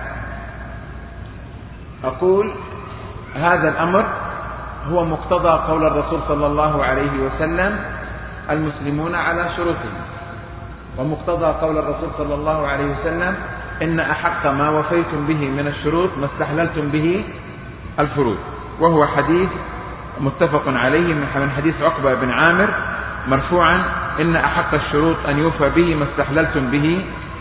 أقول هذا الأمر هو مقتضى قول الرسول صلى الله عليه وسلم: المسلمون على شروطهم، ومقتضى قول الرسول صلى الله عليه وسلم: إن أحق ما وفيتم به من الشروط ما استحللتم به الفروض، وهو حديث متفق عليه من حديث عقبة بن عامر مرفوعا: إن أحق الشروط أن يوفى به ما استحللتم به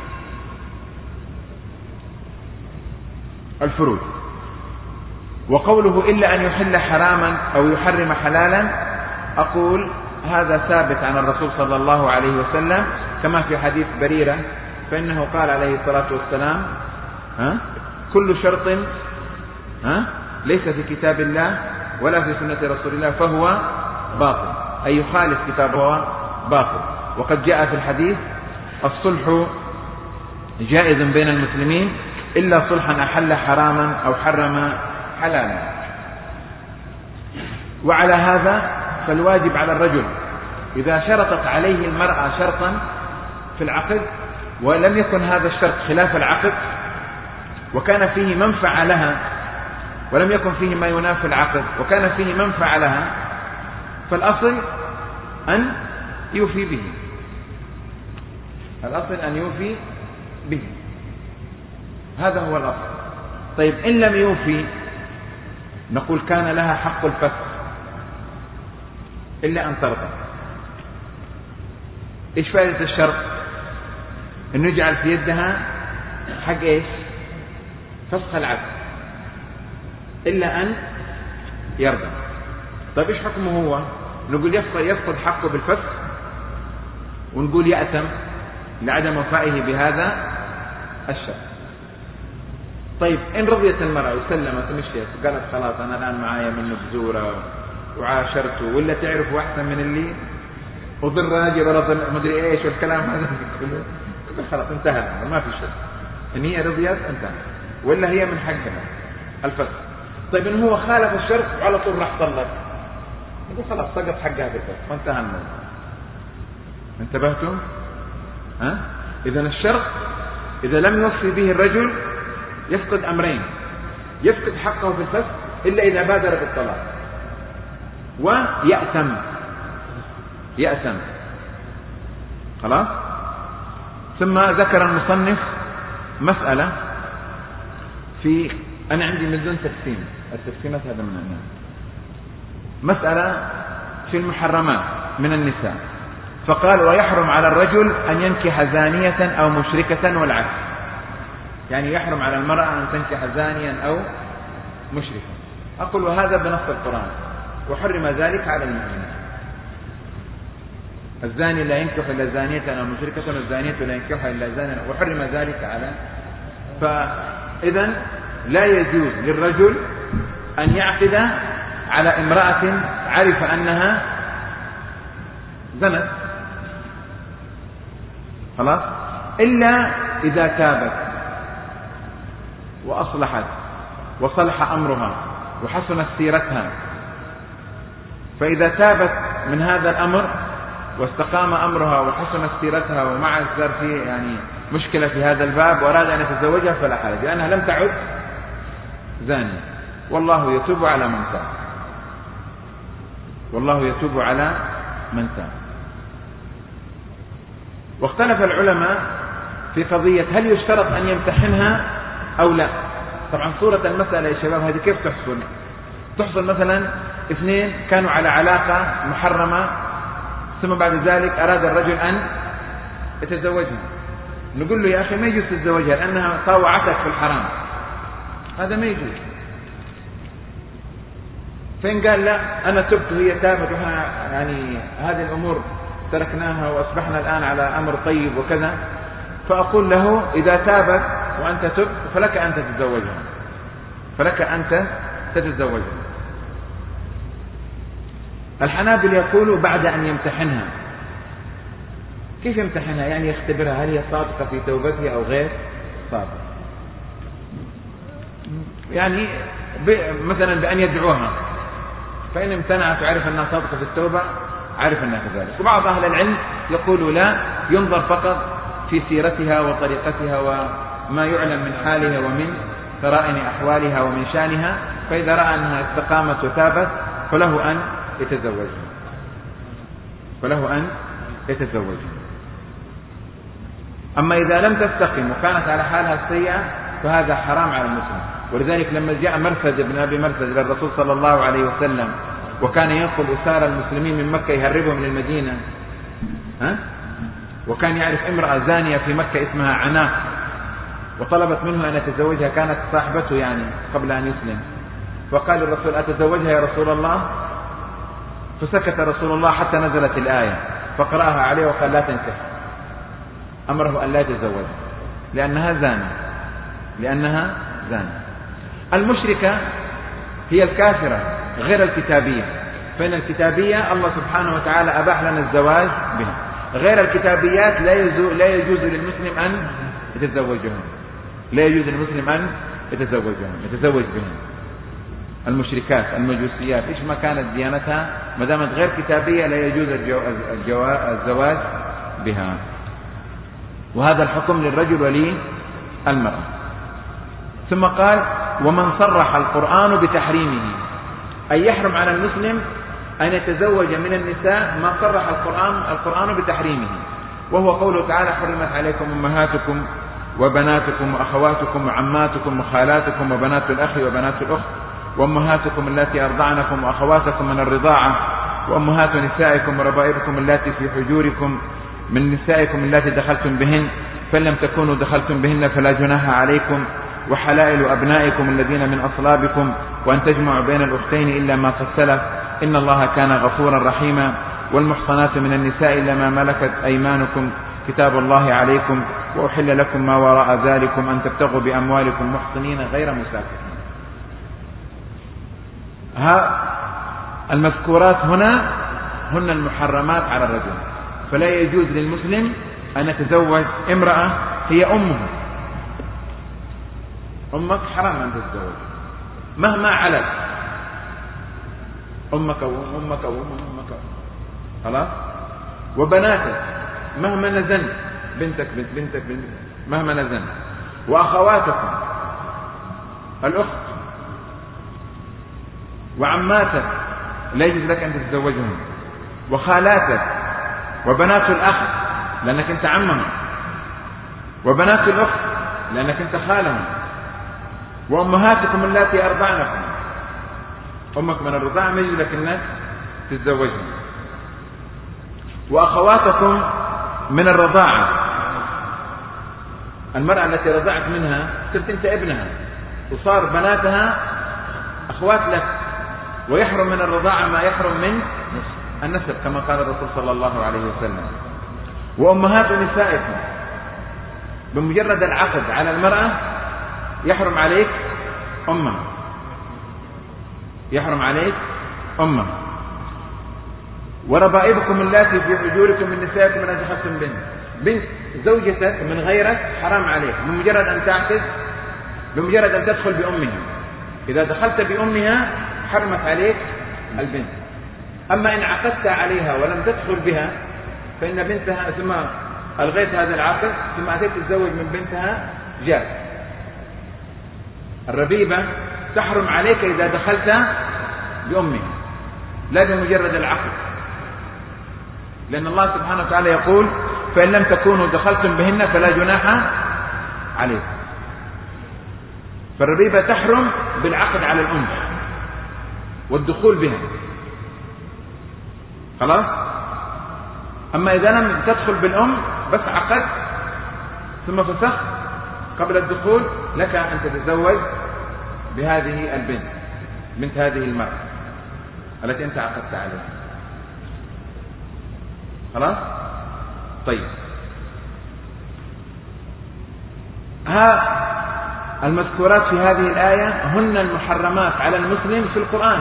الفروض. وقوله إلا أن يحل حراما أو يحرم حلالا، أقول هذا ثابت عن الرسول صلى الله عليه وسلم كما في حديث بريرة، فإنه قال عليه الصلاة والسلام: ها كل شرط ها ليس في كتاب الله ولا في سنة رسول الله فهو باطل، أي يخالف كتابه باطل. وقد جاء في الحديث: الصلح جائز بين المسلمين إلا صلحا أحل حراما أو حرم حلالا. وعلى هذا فالواجب على الرجل إذا شرطت عليه المرأة شرطا في العقد ولم يكن هذا الشرط خلاف العقد وكان فيه منفعة لها ولم يكن فيه ما ينافي العقد وكان فيه منفعة لها، فالأصل أن يوفي به الأصل أن يوفي به هذا هو الأصل. طيب إن لم يوفي نقول كان لها حق الفسخ إلا أن ترضى. إيش فائدة الشرط؟ أن نجعل في يدها حق إيش؟ فسخ العبد إلا أن يرضى. طيب إيش حكمه هو؟ نقول يفقد, يفقد حقه بالفسخ، ونقول يأتم لعدم وفائه بهذا الشرط. طيب إن رضيت المرأة وسلمت ومشيت وقالت خلاص أنا الآن معايا منه بزورة وعاشرته، ولا تعرف أحسن من اللي وضل راجل ولا ضل مدري إيش والكلام هذا كله، خلاص انتهى، ما في شيء. إن هي رضيت انتهى، ولا هي من حقها الفسخ. طيب إن هو خالف الشرط وعلى طول راح طلق، نقول خلاص سقط حقها بالفسخ وانتهى الموضوع. انتبهتم؟ ها؟ إذا الشرط إذا لم يوفي به الرجل يفقد أمرين: يفقد حقه في الفسخ إلا إذا بادر بالطلاق، ويأتم يأتم خلاص. ثم ذكر المصنف مسألة في أنا عندي من دون تقسيم، التقسيمات هذا من الناس، مسألة في المحرمات من النساء، فقال: ويحرم على الرجل أن ينكح زانية أو مشركة والعكس. يعني يحرم على المرأة أن تنكح زانيا أو مشركا. أقول وهذا بنص القرآن: وحرم ذلك على المؤمنين. الزاني لا ينكح إلا زانية أو مشركة، والزانية لا ينكح إلا زانيا، وحرم ذلك على. فإذا لا يجوز للرجل أن يعقد على امرأة عرف أنها زنت خلاص، إلا إذا تابت وأصلحت وصلح أمرها وحسنت سيرتها. فإذا تابت من هذا الأمر واستقام أمرها وحسنت سيرتها ومع الزر في يعني مشكلة في هذا الباب وأراد أن يتزوجها فلا حرج، لأنها لم تعد زانية. والله يتوب على من تاب، والله يتوب على من تاب. واختلف العلماء في قضية هل يشترط أن يمتحنها أو لا. طبعا صورة المسألة يا شباب هذه كيف تحصل؟ تحصل مثلا اثنين كانوا على علاقة محرمة، ثم بعد ذلك أراد الرجل أن يتزوجها، نقول له يا أخي ما يجوز تتزوجها لأنها طاوعتك في الحرام، هذا ما يجوز. فإن قال لا أنا تبت وهي تابت وإحنا يعني هذه الأمور تركناها وأصبحنا الآن على أمر طيب وكذا، فأقول له إذا تابت وأنت تبت فلك أن تتزوجها، فلك أن تتزوجها. الحنابل يقولوا بعد أن يمتحنها. كيف يمتحنها؟ يعني يختبرها هل هي صادقة في توبتها أو غير صادقة. يعني مثلا بأن يدعوها، فإن امتنعت وعرف أنها صادقة في التوبة عرف أنها كذلك. وبعض أهل العلم يقولوا لا، ينظر فقط في سيرتها وطريقتها وما يعلم من حالها ومن ثرائن أحوالها ومن شانها، فإذا رأى أنها استقامت وتابت فله أن يتزوجها، فله أن يتزوجها. أما إذا لم تستقم وكانت على حالها السيئة فهذا حرام على المسلم. ولذلك لما جاء مرثد بن أبي مرثد إلى الرسول صلى الله عليه وسلم وكان ينقل أسار المسلمين من مكة يهربهم من المدينة، ها؟ وكان يعرف امرأة زانية في مكة اسمها عناق، وطلبت منه أن يتزوجها، كانت صاحبته يعني قبل أن يسلم، فقال الرسول أتزوجها يا رسول الله؟ فسكت رسول الله حتى نزلت الآية فقرأها عليه وقال لا تنكح، أمره أن لا يتزوجها لأنها زانية، لأنها زانية. المشركة هي الكافرة غير الكتابية، فإن الكتابية الله سبحانه وتعالى أباح لنا الزواج بها، غير الكتابيات لا يجوز, لا يجوز للمسلم أن يتزوجهم، لا يجوز للمسلم أن يتزوجهم يتزوج بهم. المشركات المجوسيات إيش ما كانت ديانتها ما دامت غير كتابية لا يجوز الزواج بها. وهذا الحكم للرجل وللمرأة. ثم قال ومن صرح القرآن بتحريمه، أي يحرم على المسلم أن يتزوج من النساء ما صرح القرآن القرآن بتحريمه، وهو قوله تعالى حرمت عليكم أمهاتكم وبناتكم وأخواتكم وعماتكم وخالاتكم وبنات الأخ وبنات الأخت وأمهاتكم التي أرضعنكم وأخواتكم من الرضاعة وأمهات نسائكم وربائبكم التي في حجوركم من نسائكم التي دخلتم بهن فإن لم تكونوا دخلتم بهن فلا جناح عليكم وحلائل أبنائكم الذين من أصلابكم وأن تجمعوا بين الأختين إلا ما قد سلف إن الله كان غفورا رحيما والمحصنات من النساء إلا ما ملكت أيمانكم كتاب الله عليكم وأحل لكم ما وراء ذلكم أن تبتغوا بأموالكم محصنين غير مسافحين. ها المذكورات هنا هن المحرمات على الرجل، فلا يجوز للمسلم أن يتزوج امرأة هي أمه. أمك حرام أن تتزوج مهما علت، أمك وأمك وأمك خلاص. وبناتك مهما نزن، بنتك بنت بنتك بنت مهما نزن. وأخواتكم الأخت وعماتك لا يجوز لك أن تتزوجهم. وخالاتك وبنات الأخ لأنك أنت عمهم، وبنات الأخت لأنك أنت خالهم، وأمهاتكم التي أرضعنكم، أمك من الرضاعة ما يجوز لك أنك تتزوجهم. وأخواتكم من الرضاعة، المرأة التي رضعت منها صرت أنت ابنها وصار بناتها أخوات لك، ويحرم من الرضاعة ما يحرم من النسب كما قال الرسول صلى الله عليه وسلم. وأمهات نسائكم، بمجرد العقد على المرأة يحرم عليك أمها، يحرم عليك أمها. وربائبكم التي في حجوركم من نسائكم التي دخلتم بهن، بنت زوجتك من غيرك حرام عليك بمجرد أن تعقد، بمجرد أن تدخل بأمها. إذا دخلت بأمها حرمت عليك البنت. أما إن عقدت عليها ولم تدخل بها فإن بنتها ثم ألغيت هذا العقد ثم أتيت تتزوج من بنتها جاز. الربيبة تحرم عليك إذا دخلت بأمها لا بمجرد العقد، لأن الله سبحانه وتعالى يقول فإن لم تكونوا دخلتم بهن فلا جناح عليكم. فالربيبة تحرم بالعقد على الأم والدخول بها خلاص. أما إذا لم تدخل بالأم بس عقد ثم فسخ قبل الدخول لك أن تتزوج بهذه البنت، بنت هذه المرأة التي أنت عقدت عليها خلاص. طيب، ها المذكورات في هذه الآية هن المحرمات على المسلم في القرآن،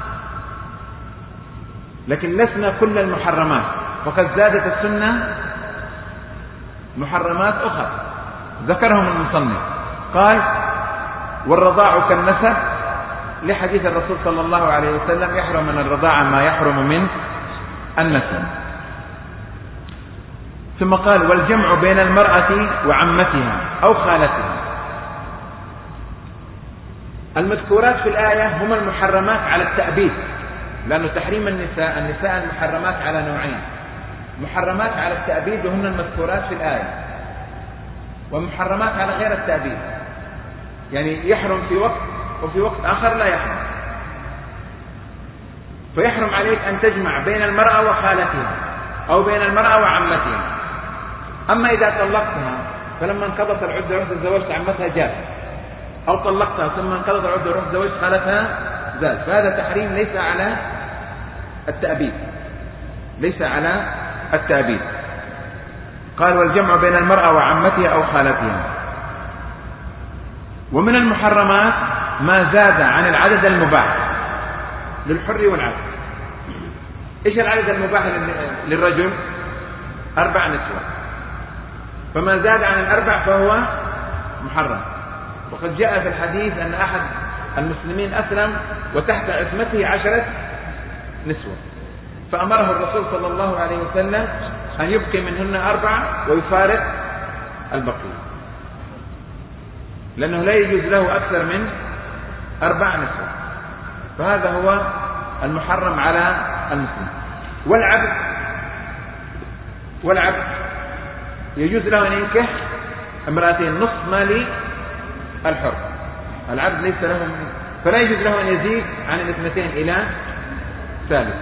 لكن لسنا كل المحرمات، وقد زادت السنة محرمات أخرى ذكرهم المصنف. قال والرضاع كالنسب لحديث الرسول صلى الله عليه وسلم يحرم من الرضاعة ما يحرم من النسب. ثم قال والجمع بين المرأة وعمتها أو خالتها. المذكورات في الآية هم المحرمات على التأبيد، لأن تحريم النساء النساء المحرمات على نوعين: محرمات على التأبيد وهن المذكورات في الآية، ومحرمات على غير التأبيد، يعني يحرم في وقت وفي وقت آخر لا يحرم. فيحرم عليك أن تجمع بين المرأة وخالتها أو بين المرأة وعمتها. أما إذا طلقتها فلما انقضت العدة رحت تزوجت عمتها جاز، أو طلقتها ثم انقضت العدة ورحت تزوجت خالتها زاد. فهذا تحريم ليس على التأبيد، ليس على التأبيد. قال والجمع بين المرأة وعمتها أو خالتها. ومن المحرمات ما زاد عن العدد المباح للحر والعبد. إيش العدد المباح للرجل؟ أربع نسوة، فما زاد عن الأربع فهو محرم. وقد جاء في الحديث أن أحد المسلمين أسلم وتحت عصمته عشرة نسوة، فأمره الرسول صلى الله عليه وسلم أن يبقي منهن أربعة ويفارق البقية، لأنه لا يجوز له أكثر من أربع نسوة. فهذا هو المحرم على المسلم. والعبد والعبد يجوز له أن ينكح امرأتين نصف مال الحر، العبد ليس له، فلا يجوز له أن يزيد عن الاثنتين إلى ثالث.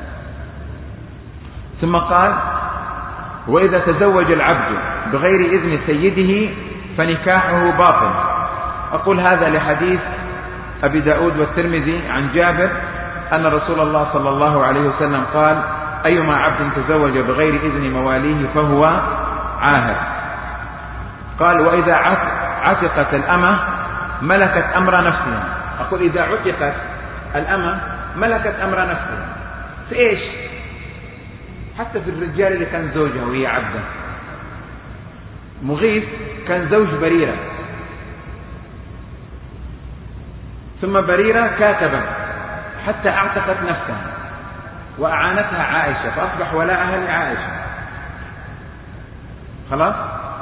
ثم قال: وإذا تزوج العبد بغير إذن سيده فنكاحه باطل. أقول هذا لحديث أبي داود والترمذي عن جابر أن رسول الله صلى الله عليه وسلم قال: أيما عبد تزوج بغير إذن مواليه فهو عاهر. قال: وإذا عتقت الأمة ملكت أمر نفسها. أقول إذا عتقت الأمة ملكت أمر نفسها في إيش؟ حتى في الرجال اللي كان زوجها وهي عبده. مغيث كان زوج بريرة، ثم بريرة كاتبا حتى اعتقت نفسها وأعانتها عائشة فأصبح ولاءها لعائشة. خلاص؟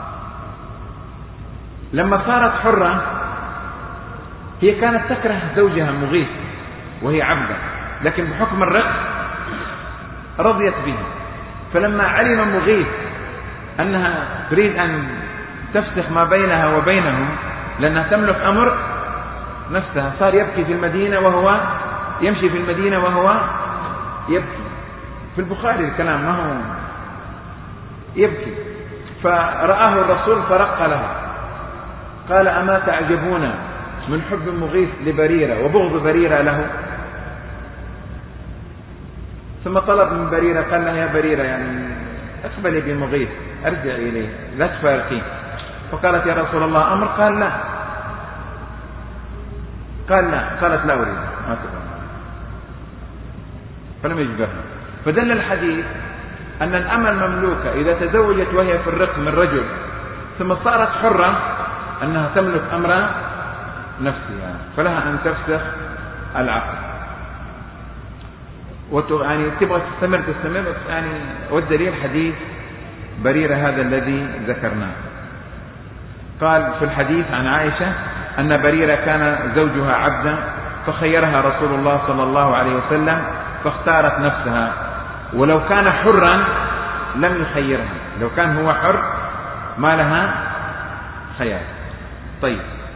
لما صارت حرة هي كانت تكره زوجها مغيث وهي عبدة، لكن بحكم الرق رضيت به. فلما علم مغيث أنها تريد أن تفسخ ما بينها وبينهم لأنها تملك أمر نفسها، صار يبكي في المدينة وهو يمشي في المدينة وهو يبكي. في البخاري الكلام، ما هو يبكي. فرآه الرسول فرق له، قال: أما تعجبون من حب مغيث لبريرة وبغض بريرة له؟ ثم طلب من بريرة، قال لها: يا بريرة يعني أقبلي بمغيث، أرجع إليه، لا تفارقين. فقالت: يا رسول الله أمر؟ قال: لا. قال: لا. قالت: لا أريد، ما تبغى. فلم يجبرها. فدل الحديث أن الأمة المملوكة إذا تزوجت وهي في الرق من رجل ثم صارت حرة أنها تملك أمر نفسها، فلها أن تفسخ العقد. يعني تبغى تستمر تستمر يعني. والدليل حديث بريرة هذا الذي ذكرناه. قال في الحديث عن عائشة أن بريرة كان زوجها عبدا فخيرها رسول الله صلى الله عليه وسلم فاختارت نفسها، ولو كان حرا لم يخيرها، لو كان هو حر ما لها خيار. طيب،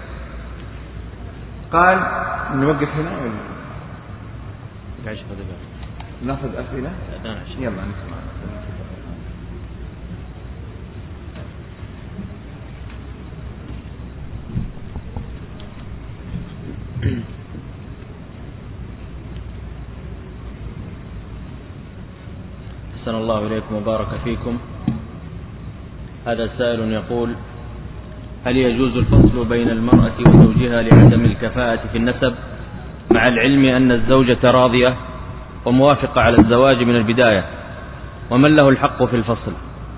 قال نوقف هنا ولا ناخذ أسئلة؟ يلا نسمع. أحسن الله إليكم وبارك فيكم. هذا سائل يقول: هل يجوز الفصل بين المرأة وزوجها لعدم الكفاءة في النسب مع العلم أن الزوجة راضية وموافقة على الزواج من البداية، ومن له الحق في الفصل؟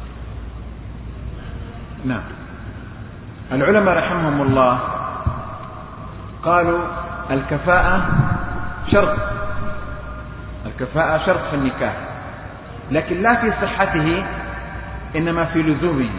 نعم، العلماء رحمهم الله قالوا الكفاءة شرط، الكفاءة شرط في النكاح، لكن لا في صحته إنما في لزومه،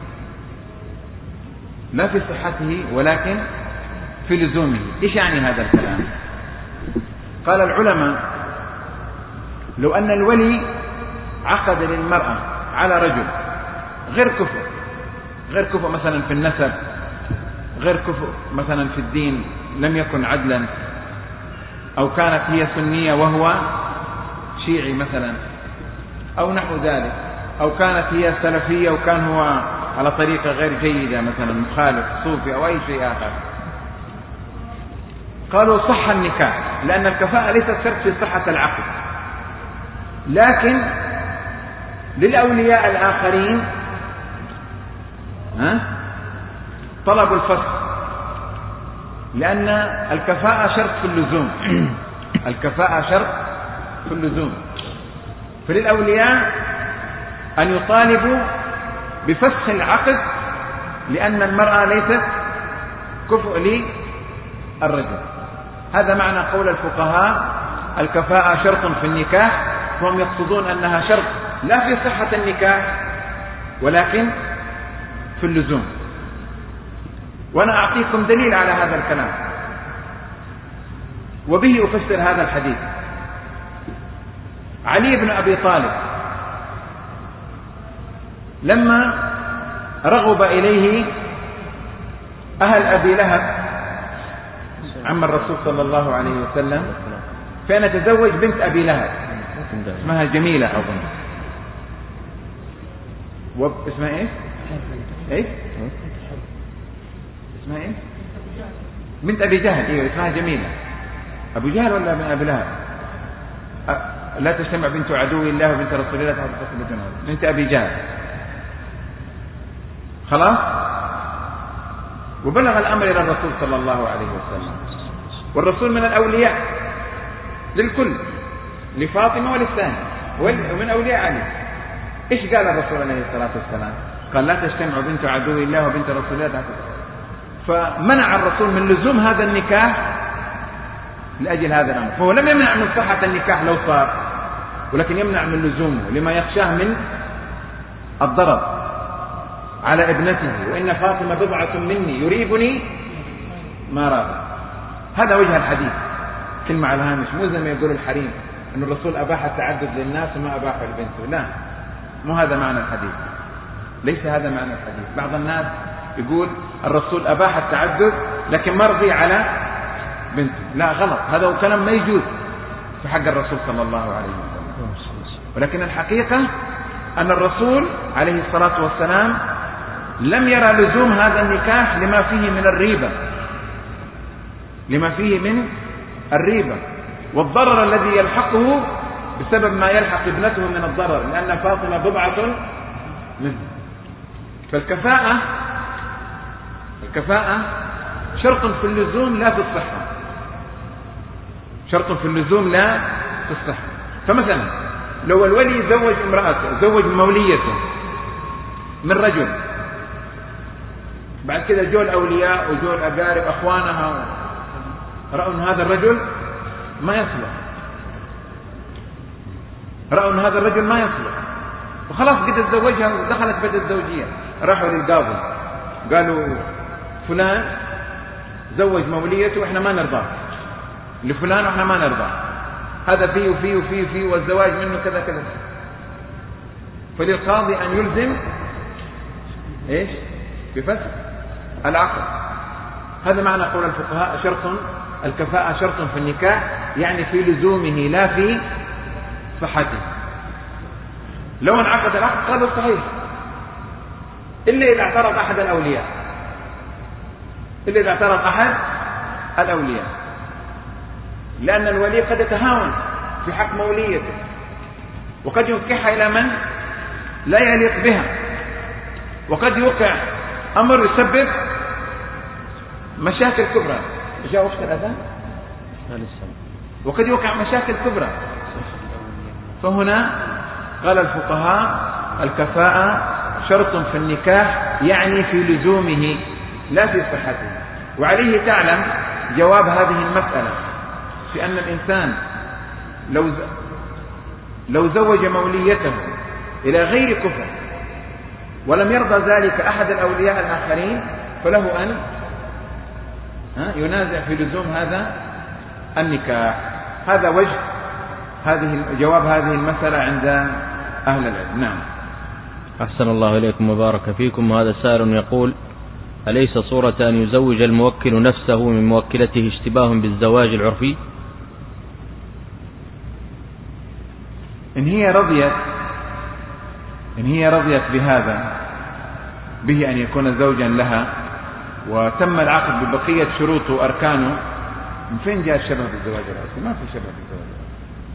لا في صحته ولكن في لزومه. إيش يعني هذا الكلام؟ قال العلماء: لو أن الولي عقد للمرأة على رجل غير كفء، غير كفء مثلا في النسب، غير كفء مثلا في الدين، لم يكن عدلا، أو كانت هي سنية وهو شيعي مثلا، أو نحو ذلك، أو كانت هي سلفية وكان هو على طريقة غير جيدة مثلا مخالف صوفي أو أي شيء آخر، قالوا صح النكاح، لأن الكفاءة ليست شرط في صحة العقد. لكن للأولياء الآخرين ها طلبوا الفصل، لأن الكفاءة شرط في اللزوم، الكفاءة شرط في اللزوم. فللأولياء أن يطالبوا بفسخ العقد لأن المرأة ليست كفء للرجل. هذا معنى قول الفقهاء الكفاءة شرط في النكاح، وهم يقصدون أنها شرط لا في صحة النكاح ولكن في اللزوم. وأنا أعطيكم دليل على هذا الكلام، وبه أفسر هذا الحديث. علي بن أبي طالب لما رغب إليه أهل أبي لهب عم الرسول صلى الله عليه وسلم كان تزوج بنت أبي لهب اسمها جميلة أظن. وب... اسمها إيه؟ إيه؟ اسمها إيه؟ بنت أبي جهل. إيه اسمها جميلة. أبو جهل ولا من أبي لهب؟ أ... لا تجتمع بنت عدو الله وبنت رسول الله تحت قصة بنت بنت أبي جهل. خلاص. وبلغ الأمر إلى الرسول صلى الله عليه وسلم، والرسول من الأولياء للكل، لفاطمة وللثاني ومن أولياء علي. إيش قال الرسول عليه الصلاة والسلام؟ قال لا تجتمع بنت عدو الله وبنت رسول الله تحت. فمنع الرسول من لزوم هذا النكاح لأجل هذا الأمر. فهو لم يمنع من صحة النكاح لو صار، ولكن يمنع من لزومه لما يخشاه من الضرر على ابنته. وإن فاطمة بضعة مني يريبني ما راب. هذا وجه الحديث. كلمة على الهامش، مو زي ما يقول الحريم أن الرسول أباح التعدد للناس وما أباح لبنته. لا، مو هذا معنى الحديث. ليس هذا معنى الحديث. بعض الناس يقول الرسول أباح التعدد لكن ما رضي على بنته. لا، غلط. هذا كلام ما يجوز في حق الرسول صلى الله عليه وسلم. ولكن الحقيقة أن الرسول عليه الصلاة والسلام لم يرى لزوم هذا النكاح لما فيه من الريبة، لما فيه من الريبة والضرر الذي يلحقه بسبب ما يلحق ابنته من الضرر، لأن فاطمة بضعة منه. فالكفاءة الكفاءة شرط في اللزوم لا في الصحة. شرط في اللزوم لا في الصحة. فمثلا لو الولي زوج امرأته، زوج موليته من رجل، بعد كده جو الأولياء وجو الأقارب أخوانها رأوا أن هذا الرجل ما يصلح، رأوا أن هذا الرجل ما يصلح، وخلاص قد تزوجها ودخلت بيت الزوجية. راحوا للقاضي قالوا فلان زوج موليته وإحنا ما نرضى، لفلان وإحنا ما نرضى، هذا فيه وفيه وفيه وفيه والزواج منه كذا كذا. فللقاضي أن يلزم إيش؟ بفسخ العقد. هذا معنى قول الفقهاء شرط الكفاءة شرط في النكاح، يعني في لزومه لا في صحته. لو انعقد العقد قالوا صحيح، إلا إذا اعترض أحد الأولياء، إلا إذا اعترض أحد الأولياء، لأن الولي قد يتهاون في حق موليته وقد ينكحها إلى من لا يليق بها، وقد يوقع أمر يسبب مشاكل كبرى. جاء وقت الأذان، وقد يوقع مشاكل كبرى. فهنا قال الفقهاء الكفاءة شرط في النكاح، يعني في لزومه لا في صحته. وعليه تعلم جواب هذه المسألة في أن الإنسان لو لو زوج موليته إلى غير كفر ولم يرضى ذلك أحد الأولياء الآخرين، فله أن ينازع في لزوم هذا النكاح. هذا وجه هذه جواب هذه المسألة عند أهل العلم. نعم. أحسن الله إليكم وبارك فيكم. هذا سائل يقول: أليس صورة أن يزوج الموكل نفسه من موكلته اشتباه بالزواج العرفي؟ إن هي رضيت إن هي رضيت بهذا، به أن يكون زوجا لها وتم العقد ببقية شروطه وأركانه، من فين جاء الشبه بالزواج العرفي؟ ما في شبه بالزواج العرفي.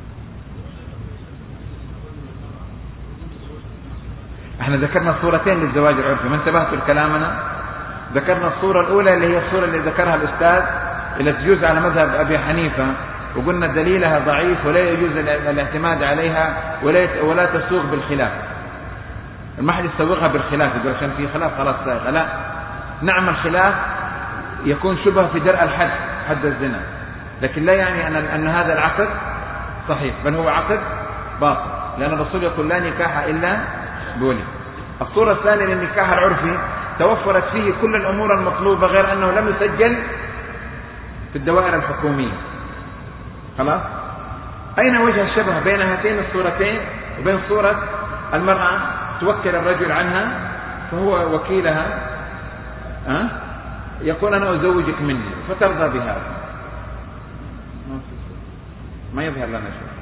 احنا ذكرنا صورتين للزواج العرفي، ما انتبهتوا لكلامنا؟ ذكرنا الصورة الأولى اللي هي الصورة اللي ذكرها الأستاذ اللي تجوز على مذهب أبي حنيفة، وقلنا دليلها ضعيف ولا يجوز الاعتماد عليها ولا ولا تسوغ بالخلاف. ما حد يسوغها بالخلاف يقول عشان في خلاف خلاص سائغة. لا، نعم الخلاف يكون شبه في درء الحد، حد الزنا، لكن لا يعني أن أن هذا العقد صحيح، بل هو عقد باطل، لأن الرسول يقول لا نكاح إلا بولي. الصورة الثانية للنكاح العرفي توفرت فيه كل الأمور المطلوبة، غير أنه لم يسجل في الدوائر الحكومية. خلاص. أين وجه الشبه بين هاتين الصورتين وبين صورة المرأة توكل الرجل عنها فهو وكيلها أه؟ يقول أنا أزوجك مني فترضى بهذا، ما يظهر لنا شيء.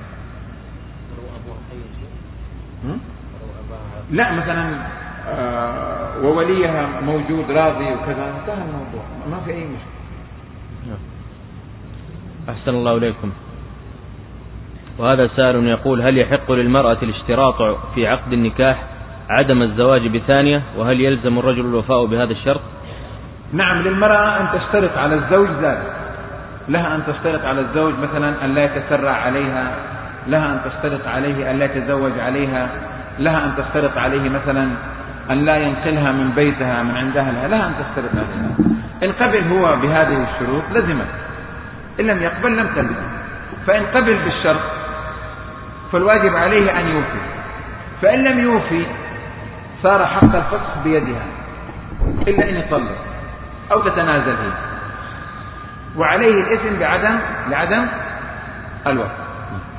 لا مثلا آه ووليها موجود راضي وكذا، انتهى الموضوع، ما في أي مشكلة. أحسن الله إليكم. وهذا سائل يقول: هل يحق للمرأة الاشتراط في عقد النكاح عدم الزواج بثانية، وهل يلزم الرجل الوفاء بهذا الشرط؟ نعم، للمرأة أن تشترط على الزوج ذلك، لها أن تشترط على الزوج مثلا أن لا يتسرع عليها، لها أن تشترط عليه أن لا يتزوج عليها، لها أن تشترط عليه مثلا أن لا ينقلها من بيتها من عند أهلها، لها أن تشترط عليها. إن قبل هو بهذه الشروط لزمت، إن لم يقبل لم تلزم. فإن قبل بالشرط فالواجب عليه أن يوفي، فإن لم يوفي صار حق الفسخ بيدها إلا إن يطلق أو تتنازل هي، وعليه الإثم بعدم لعدم الوفاء.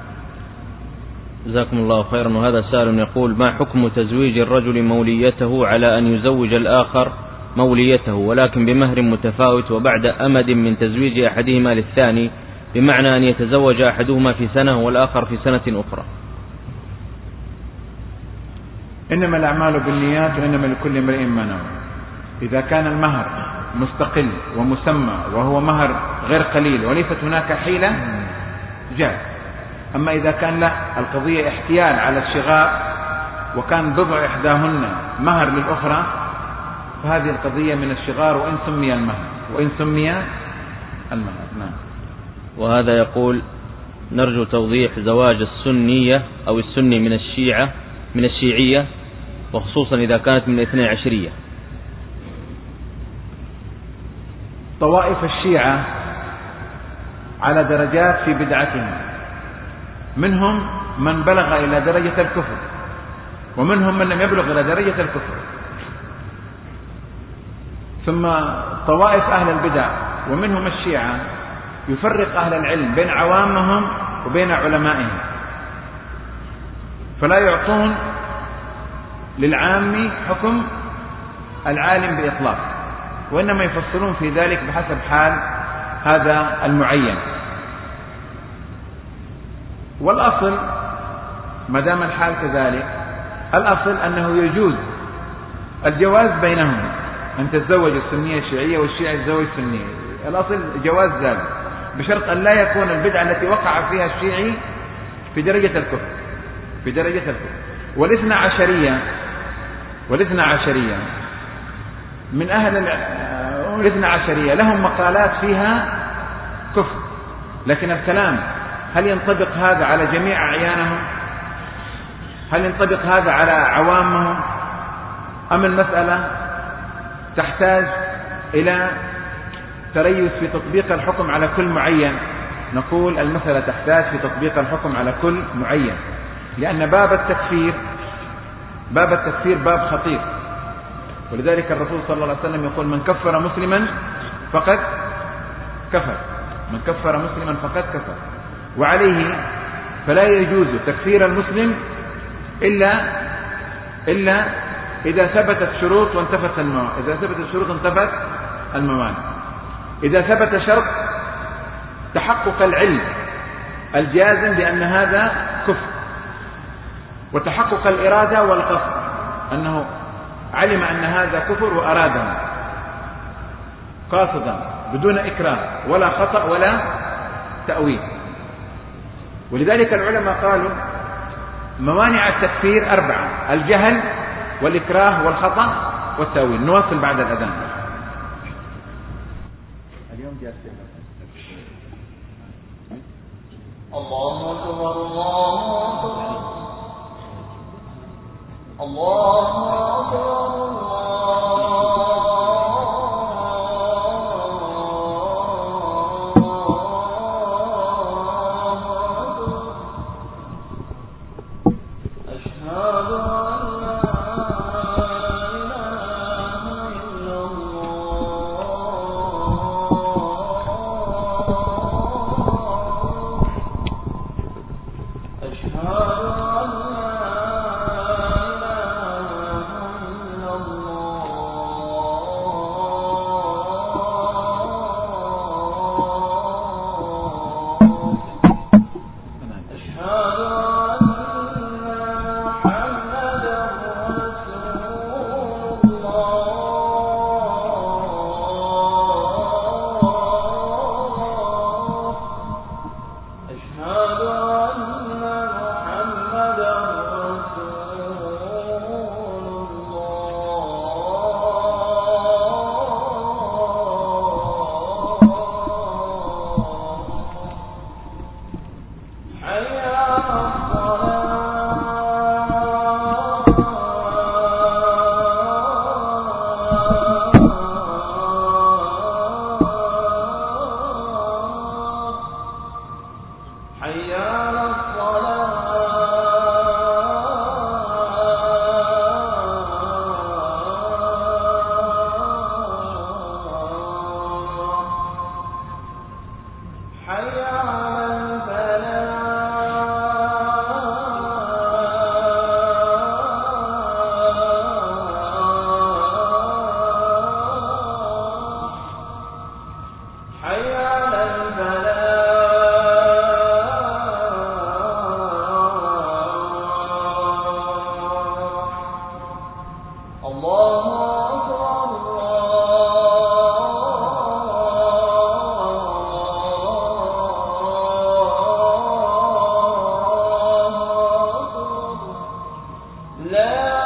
جزاكم الله خيرا. وهذا سائل يقول: ما حكم تزويج الرجل موليته على أن يزوج الآخر موليته ولكن بمهر متفاوت وبعد أمد من تزويج أحدهما للثاني، بمعنى أن يتزوج أحدهما في سنة والآخر في سنة أخرى؟ إنما الأعمال بالنيات وإنما لكل امرئ ما نوى. إذا كان المهر مستقل ومسمى وهو مهر غير قليل وليست هناك حيلة جاء. أما إذا كان لا، القضية احتيال على الشغاء وكان بضع إحداهن مهر للأخرى، فهذه القضية من الشغار وإن سمي المهر وإن سمي المهر. نعم. وهذا يقول: نرجو توضيح زواج السنية أو السني من الشيعة من الشيعية، وخصوصا إذا كانت من الاثنى عشرية. طوائف الشيعة على درجات في بدعتهم، منهم من بلغ إلى درجة الكفر ومنهم من لم يبلغ إلى درجة الكفر. ثم طوائف أهل البدع ومنهم الشيعة يفرق أهل العلم بين عوامهم وبين علمائهم، فلا يعطون للعام حكم العالم بإطلاق، وإنما يفصلون في ذلك بحسب حال هذا المعين. والأصل ما دام الحال كذلك، الأصل أنه يجوز الجواز بينهم، أن تتزوج السنية الشيعية والشيعي يتزوج السنية، الأصل جواز ذلك بشرط أن لا يكون البدعة التي وقع فيها الشيعي في درجة الكفر في درجة الكفر. والاثنى عشرية والاثنى عشرية من أهل الاثنى عشرية لهم مقالات فيها كفر، لكن الكلام هل ينطبق هذا على جميع أعيانهم؟ هل ينطبق هذا على عوامهم؟ أم المسألة تحتاج إلى تريث في تطبيق الحكم على كل معين؟ نقول المسألة تحتاج في تطبيق الحكم على كل معين، لأن باب التكفير باب التكفير باب خطير، ولذلك الرسول صلى الله عليه وسلم يقول: من كفر مسلما فقد كفر من كفر مسلما فقد كفر. وعليه فلا يجوز تكفير المسلم إلا إلا إذا ثبتت شروط وانتفت الموانع. إذا ثبتت شروط انتفت الموانع. إذا ثبت شرط تحقق العلم الجازم بأن هذا كفر، وتحقق الإرادة والقصد أنه علم أن هذا كفر وأراده قاصدا بدون إكراه ولا خطأ ولا تأويل. ولذلك العلماء قالوا موانع التكفير أربعة: الجهل والإكراه والخطأ والتأويل. نواصل بعد الأذان. اليوم جالسين الله أكبر الله أكبر الله أكبر الله لا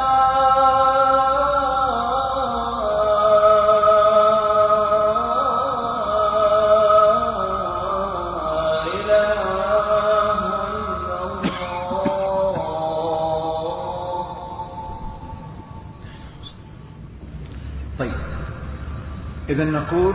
إذا نقول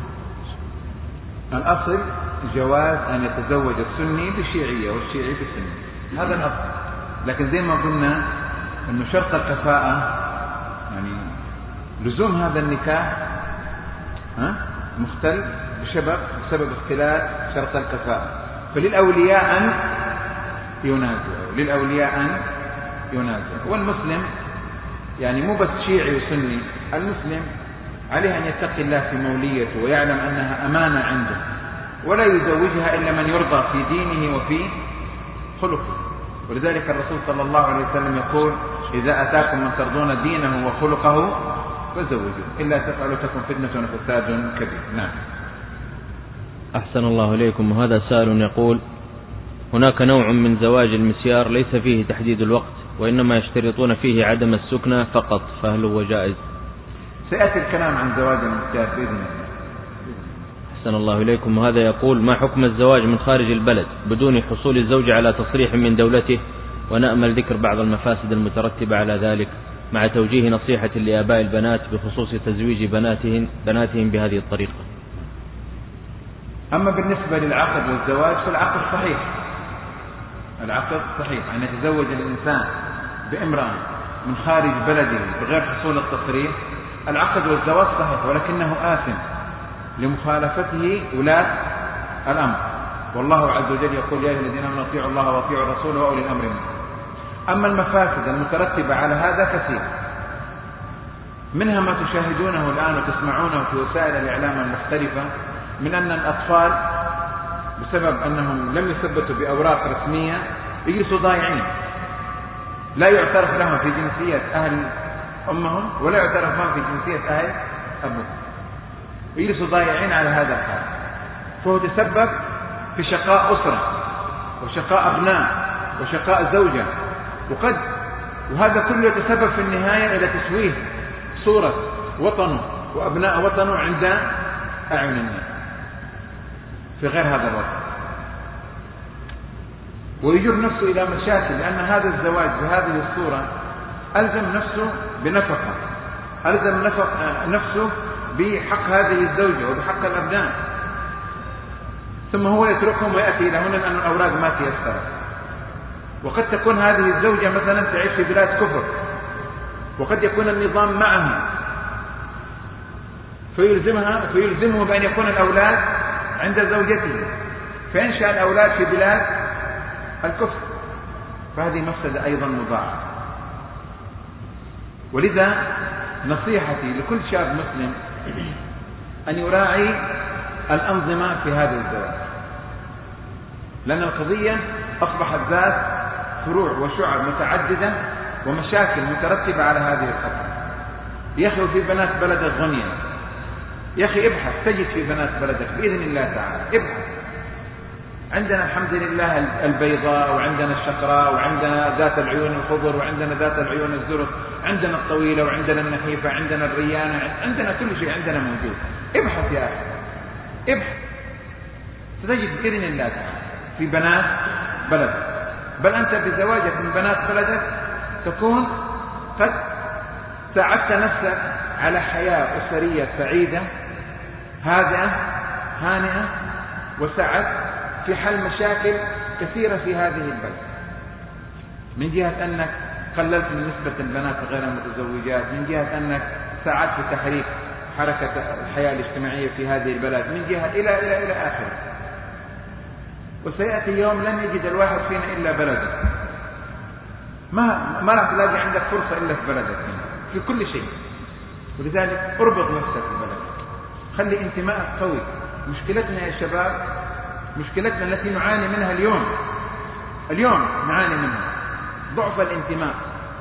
الأصل جواز أن يتزوج السني بالشيعية والشيعي بالسني، هذا الأصل. لكن زي ما قلنا أنه شرط الكفاءة يعني لزوم هذا النكاح ها مختل بسبب بسبب اختلاف شرط الكفاءة، فللأولياء أن ينازعوا للأولياء أن ينازعوا. والمسلم يعني مو بس شيعي وسني، المسلم عليه أن يتقي الله في موليته ويعلم أنها أمانة عنده، ولا يزوجها إلا من يرضى في دينه وفي خلقه. ولذلك الرسول صلى الله عليه وسلم يقول: إذا أتاكم من ترضون دينه وخلقه فزوجوه، إلا تفعلوا تكن فتنة وفساد كبير. نعم. أحسن الله إليكم. وهذا سائل يقول: هناك نوع من زواج المسيار ليس فيه تحديد الوقت، وإنما يشترطون فيه عدم السكنة فقط، فهل هو جائز؟ سيأتي الكلام عن زواج المسيار بإذن الله. أحسن الله إليكم. وهذا يقول: ما حكم الزواج من خارج البلد بدون حصول الزوج على تصريح من دولته، ونأمل ذكر بعض المفاسد المترتبة على ذلك، مع توجيه نصيحة لآباء البنات بخصوص تزويج بناتهم بناتهم بهذه الطريقة. أما بالنسبة للعقد والزواج فالعقد صحيح، العقد صحيح أن يتزوج الإنسان بامرأة من خارج بلده بغير حصول التصريح، العقد والزواج صحيح، ولكنه آثم لمخالفته ولاة الأمر. والله عز وجل يقول: يا أيها الذين آمنوا اطيعوا الله واطيعوا الرسول وأولي الأمر منكم. أما المفاسد المترتبة على هذا كثير، منها ما تشاهدونه الآن وتسمعونه في وسائل الإعلام المختلفة من أن الأطفال بسبب أنهم لم يثبتوا بأوراق رسمية يجلسوا ضايعين، لا يعترف لهم في جنسية أهل أمهم ولا يعترف لهم في جنسية أهل أبوهم، يجلسوا ضايعين على هذا الحال، فهو تسبب في شقاء أسرة وشقاء أبناء وشقاء زوجة، وقد وهذا كله يتسبب في النهاية إلى تشويه صورة وطنه وأبناء وطنه عند أعين الناس في غير هذا الوطن، ويجر نفسه إلى مشاكل، لأن هذا الزواج بهذه الصورة ألزم نفسه بنفقة، ألزم نفسه بحق هذه الزوجة وبحق الأبناء، ثم هو يتركهم ويأتي إلى هنا لأن الأوراق ما تيسر. وقد تكون هذه الزوجة مثلا تعيش في بلاد كفر، وقد يكون النظام معها فيلزمها فيلزمه بأن يكون الأولاد عند زوجته، فينشأ الأولاد في بلاد الكفر، فهذه مفسدة أيضا مضاعفة. ولذا نصيحتي لكل شاب مسلم أن يراعي الأنظمة في هذا الزواج، لأن القضية أصبحت ذات فروع وشعب متعددة ومشاكل مترتبة على هذه الخطوة. يا أخي في بنات بلدك غنية، يا أخي ابحث تجد في بنات بلدك بإذن الله تعالى، ابحث. عندنا الحمد لله البيضاء، وعندنا الشقراء، وعندنا ذات العيون الخضر، وعندنا ذات العيون الزرق، عندنا الطويلة وعندنا النحيفة، عندنا الريانة، عندنا كل شيء عندنا موجود. ابحث يا أخي، ابحث ستجد بإذن الله تعالى في بنات بلدك، بل أنت بزواجك من بنات بلدك تكون قد ساعدت نفسك على حياة أسرية سعيدة هادئة هانئة، وساعدت في حل مشاكل كثيرة في هذه البلد، من جهة أنك قللت من نسبة البنات غير المتزوجات، من جهة أنك ساعدت في تحريك حركة الحياة الاجتماعية في هذه البلد، من جهة إلى إلى إلى آخره. وسيأتي يوم لن يجد الواحد فينا إلا بلده، ما ما راح تلاقي عندك فرصة إلا في بلدك في كل شيء. ولذلك اربط نفسك في بلدك، خلي انتمائك قوي. مشكلتنا يا شباب، مشكلتنا التي نعاني منها اليوم اليوم نعاني منها ضعف الانتماء،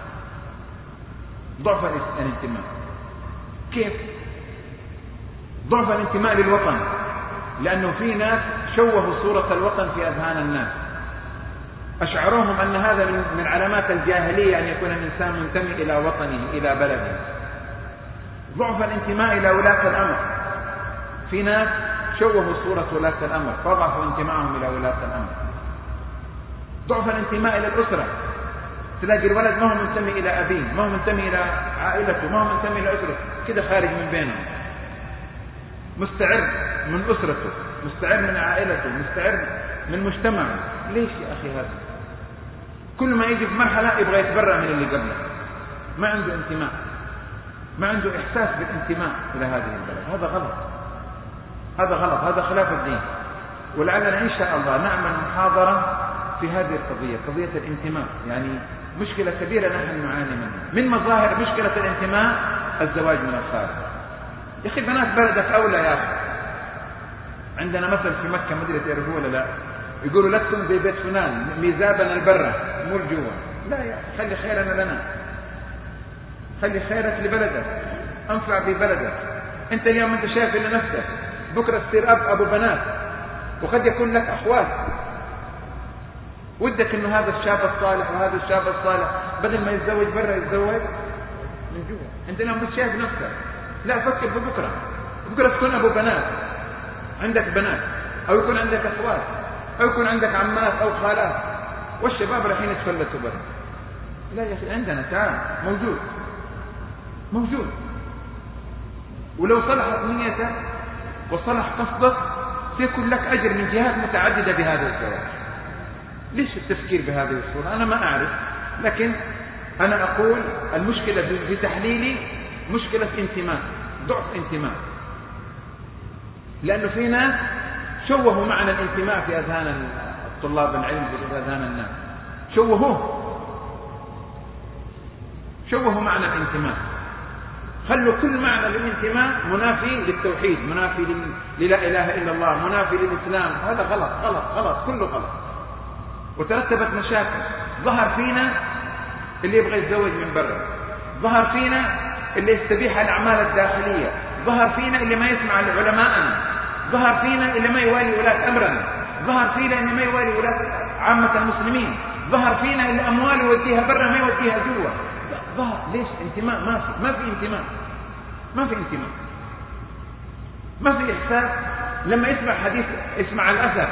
ضعف الانتماء. كيف؟ ضعف الانتماء للوطن، لأنه في ناس شوهوا صورة الوطن في أذهان الناس. أشعروهم أن هذا من علامات الجاهلية أن يكون الإنسان منتمي إلى وطنه إلى بلده. ضعف الانتماء إلى ولاة الأمر. في ناس شوهوا صورة ولاة الأمر فضعفوا انتماءهم إلى ولاة الأمر. ضعف الانتماء إلى الأسرة. تلاقي الولد ما هو منتمي إلى أبيه، ما هو منتمي إلى عائلته، ما هو منتمي إلى أسرته، كده خارج من بينهم، مستعر من أسرته، مستعر من عائلته، مستعر من مجتمعه. ليش يا أخي هذا؟ كل ما يجي في مرحلة يبغى يتبرع من اللي قبله، ما عنده انتماء، ما عنده إحساس بالانتماء إلى هذه البلد. هذا غلط، هذا غلط، هذا خلاف الدين. ولعلنا إن شاء الله نعمل محاضرة في هذه القضية، قضية الانتماء. يعني مشكلة كبيرة نحن نعاني منها. من مظاهر مشكلة الانتماء الزواج من الخارج. يا أخي بنات بلدك أولى يا أخي. عندنا مثل في مكة، مدري تعرفوه ولا لا، يقولوا لكم زي بيت فلان ميزابنا البرة مو الجوا. لا يا خلي خيرنا لنا، خلي خيرك لبلدك، أنفع ببلدك. أنت اليوم أنت شايف إلى نفسك، بكرة تصير أب أبو بنات، وقد يكون لك أخوات. ودك إنه هذا الشاب الصالح وهذا الشاب الصالح بدل ما يتزوج برا يتزوج من جوا. أنت اليوم بس شايف نفسك، لا فكر في بكرة. بكرة تكون أبو بنات، عندك بنات، أو يكون عندك أخوات، أو يكون عندك عمات أو خالات، والشباب الحين يتفلتوا برا. لا يا أخي عندنا تعال موجود موجود. ولو صلحت نيتك وصلح قصدك سيكون لك أجر من جهات متعددة بهذا الزواج. ليش التفكير بهذه الصورة؟ أنا ما أعرف، لكن أنا أقول المشكلة بتحليلي مشكلة انتماء، ضعف انتماء. لأنه في ناس شوهوا معنى الانتماء في أذهان الطلاب العلم، في أذهان الناس شوهوه، شوهوا معنى الانتماء، خلوا كل معنى للانتماء منافي للتوحيد، منافي للا إله إلا الله، منافي للإسلام. هذا غلط غلط غلط، كله غلط. وترتبت مشاكل. ظهر فينا اللي يبغى يتزوج من برا، ظهر فينا اللي يستبيح الأعمال الداخلية، ظهر فينا اللي ما يسمع لعلماءنا، ظهر فينا اللي ما يوالي ولاة أمرنا، ظهر فينا اللي ما يوالي ولاة عامة المسلمين، ظهر فينا اللي أموال يوديها برا ما يوديها جوا. ظهر ليش؟ انتماء ما في، ما في انتماء، ما في انتماء، ما في إحساس. لما يسمع حديث، اسمع الأثر،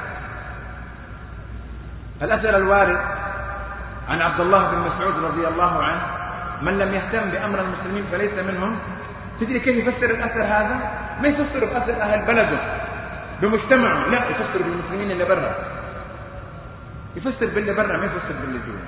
الأثر الوارد عن عبد الله بن مسعود رضي الله عنه: من لم يهتم بأمر المسلمين فليس منهم. تدري كيف يفسر الأثر هذا؟ ما يفسر بأثر أهل بلده بمجتمعه، لا، يفسر بالمسلمين اللي برا، يفسر باللي برا، ما يفسر باللي جوا.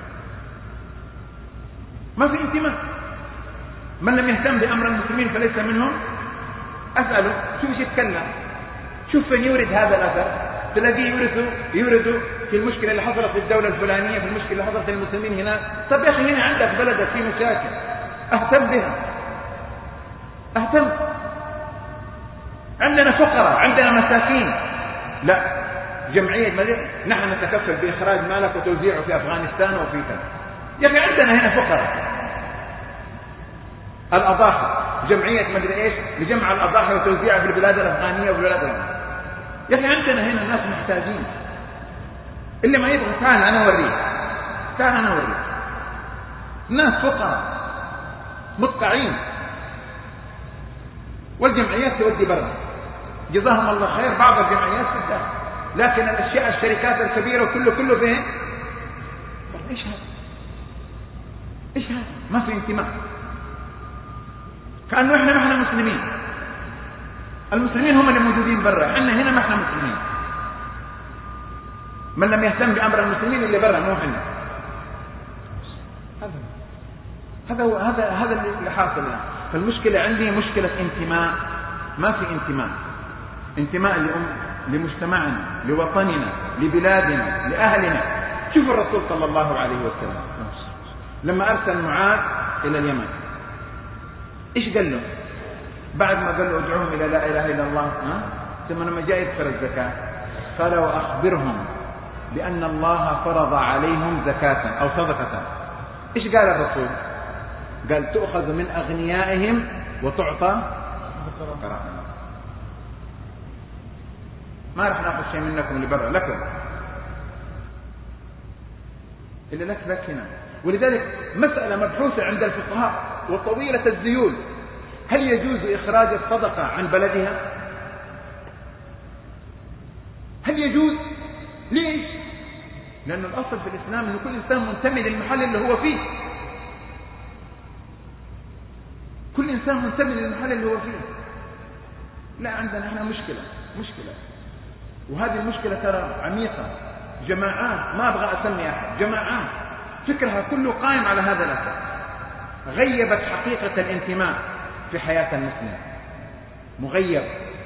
ما في انتماء. من لم يهتم بأمر المسلمين فليس منهم. أسأله شو ايش يتكلم، شوف فين يورد هذا الأثر، تلاقيه يورده يورده في المشكلة اللي حصلت في الدولة الفلانية، في المشكلة اللي حصلت للمسلمين هنا. طب يا أخي هنا عندك بلدك في مشاكل، اهتم بها، اهتم. عندنا فقراء، عندنا مساكين، لا جمعية مدينة نحن نتكفل بإخراج مالك وتوزيعه في أفغانستان وفي كذا. يا أخي عندنا هنا فقراء. الأضاحي، جمعية مدري إيش لجمع الأضاحي وتوزيعها في البلاد الأفغانية والبلاد الأفغانية. يا أخي عندنا هنا ناس محتاجين. اللي ما يبغى تعال أنا أوريك، تعال أنا أوريك. ناس فقراء مدقعين، والجمعيات تودي برا، جزاهم الله خير. بعض الجمعيات تدخل، لكن الأشياء الشركات الكبيرة وكله كله فين؟ إيش هذا؟ إيش هذا؟ ما في انتماء، كأنه إحنا ما إحنا مسلمين. المسلمين هم اللي موجودين برا، إحنا هنا ما إحنا مسلمين. من لم يهتم بأمر المسلمين اللي برا مو إحنا. هذا هذا هو هذا هذا اللي حاصل الآن. فالمشكلة عندي مشكلة انتماء، ما في انتماء. انتماء لأم لمجتمعنا، لوطننا، لبلادنا، لأهلنا. شوف الرسول صلى الله عليه وسلم لما أرسل معاذ إلى اليمن إيش قال له؟ بعد ما قال له ادعوهم إلى لا إله إلا الله، ها؟ ثم لما جاء يذكر الزكاة قال وأخبرهم بأن الله فرض عليهم زكاة أو صدقة. إيش قال الرسول؟ قال تؤخذ من أغنيائهم وتعطى فقراء. ما رح ناخذ شيء منكم اللي برا لكم. إلا لك لك هنا. ولذلك مسألة مبحوثة عند الفقهاء وطويلة الذيول، هل يجوز إخراج الصدقة عن بلدها؟ هل يجوز؟ ليش؟ لأن الأصل في الإسلام أن كل إنسان منتمي للمحل اللي هو فيه، كل إنسان منتمي للمحل اللي هو فيه. لا، عندنا احنا مشكلة مشكلة وهذه المشكلة ترى عميقة. جماعات، ما أبغى أسمي أحد، جماعات فكرها كله قائم على هذا الأساس، غيبت حقيقة الانتماء في حياة المسلم، مغيب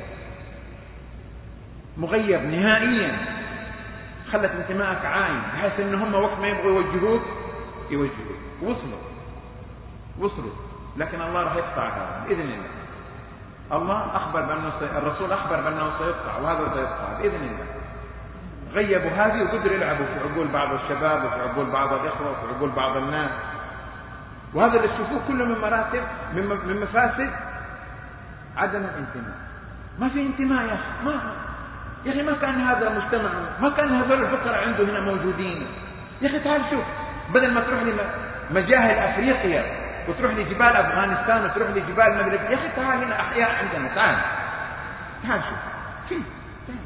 مغيب نهائيا، خلت انتمائك عايم، بحيث ان هم وقت ما يبغوا يوجهوك يوجهوك. وصلوا وصلوا لكن الله راح يقطع هذا بإذن الله. الله أخبر بأنه سي... الرسول أخبر بأنه سيقطع، وهذا سيقطع بإذن الله. غيبوا هذه وقدروا يلعبوا في عقول بعض الشباب وفي عقول بعض الإخوة وفي عقول بعض الناس، وهذا اللي تشوفوه كله من مراتب من مفاسد عدم الانتماء. ما في انتماء يا أخي، ما يا أخي ما كان هذا مجتمع، ما كان هذول الفقراء عنده هنا موجودين. يا أخي تعال شوف، بدل ما تروح لمجاهل أفريقيا وتروح لجبال أفغانستان وتروح لجبال المغرب، يا أخي تعال هنا أحياء عندنا، تعال تعال شوف في تعال.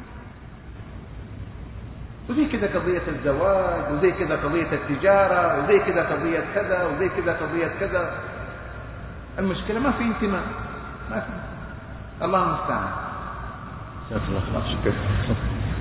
وزي كذا قضية الزواج، وزي كذا قضية التجارة، وزي كذا قضية كذا، وزي كذا قضية كذا. المشكلة ما في انتماء، ما في. الله المستعان. شكرا.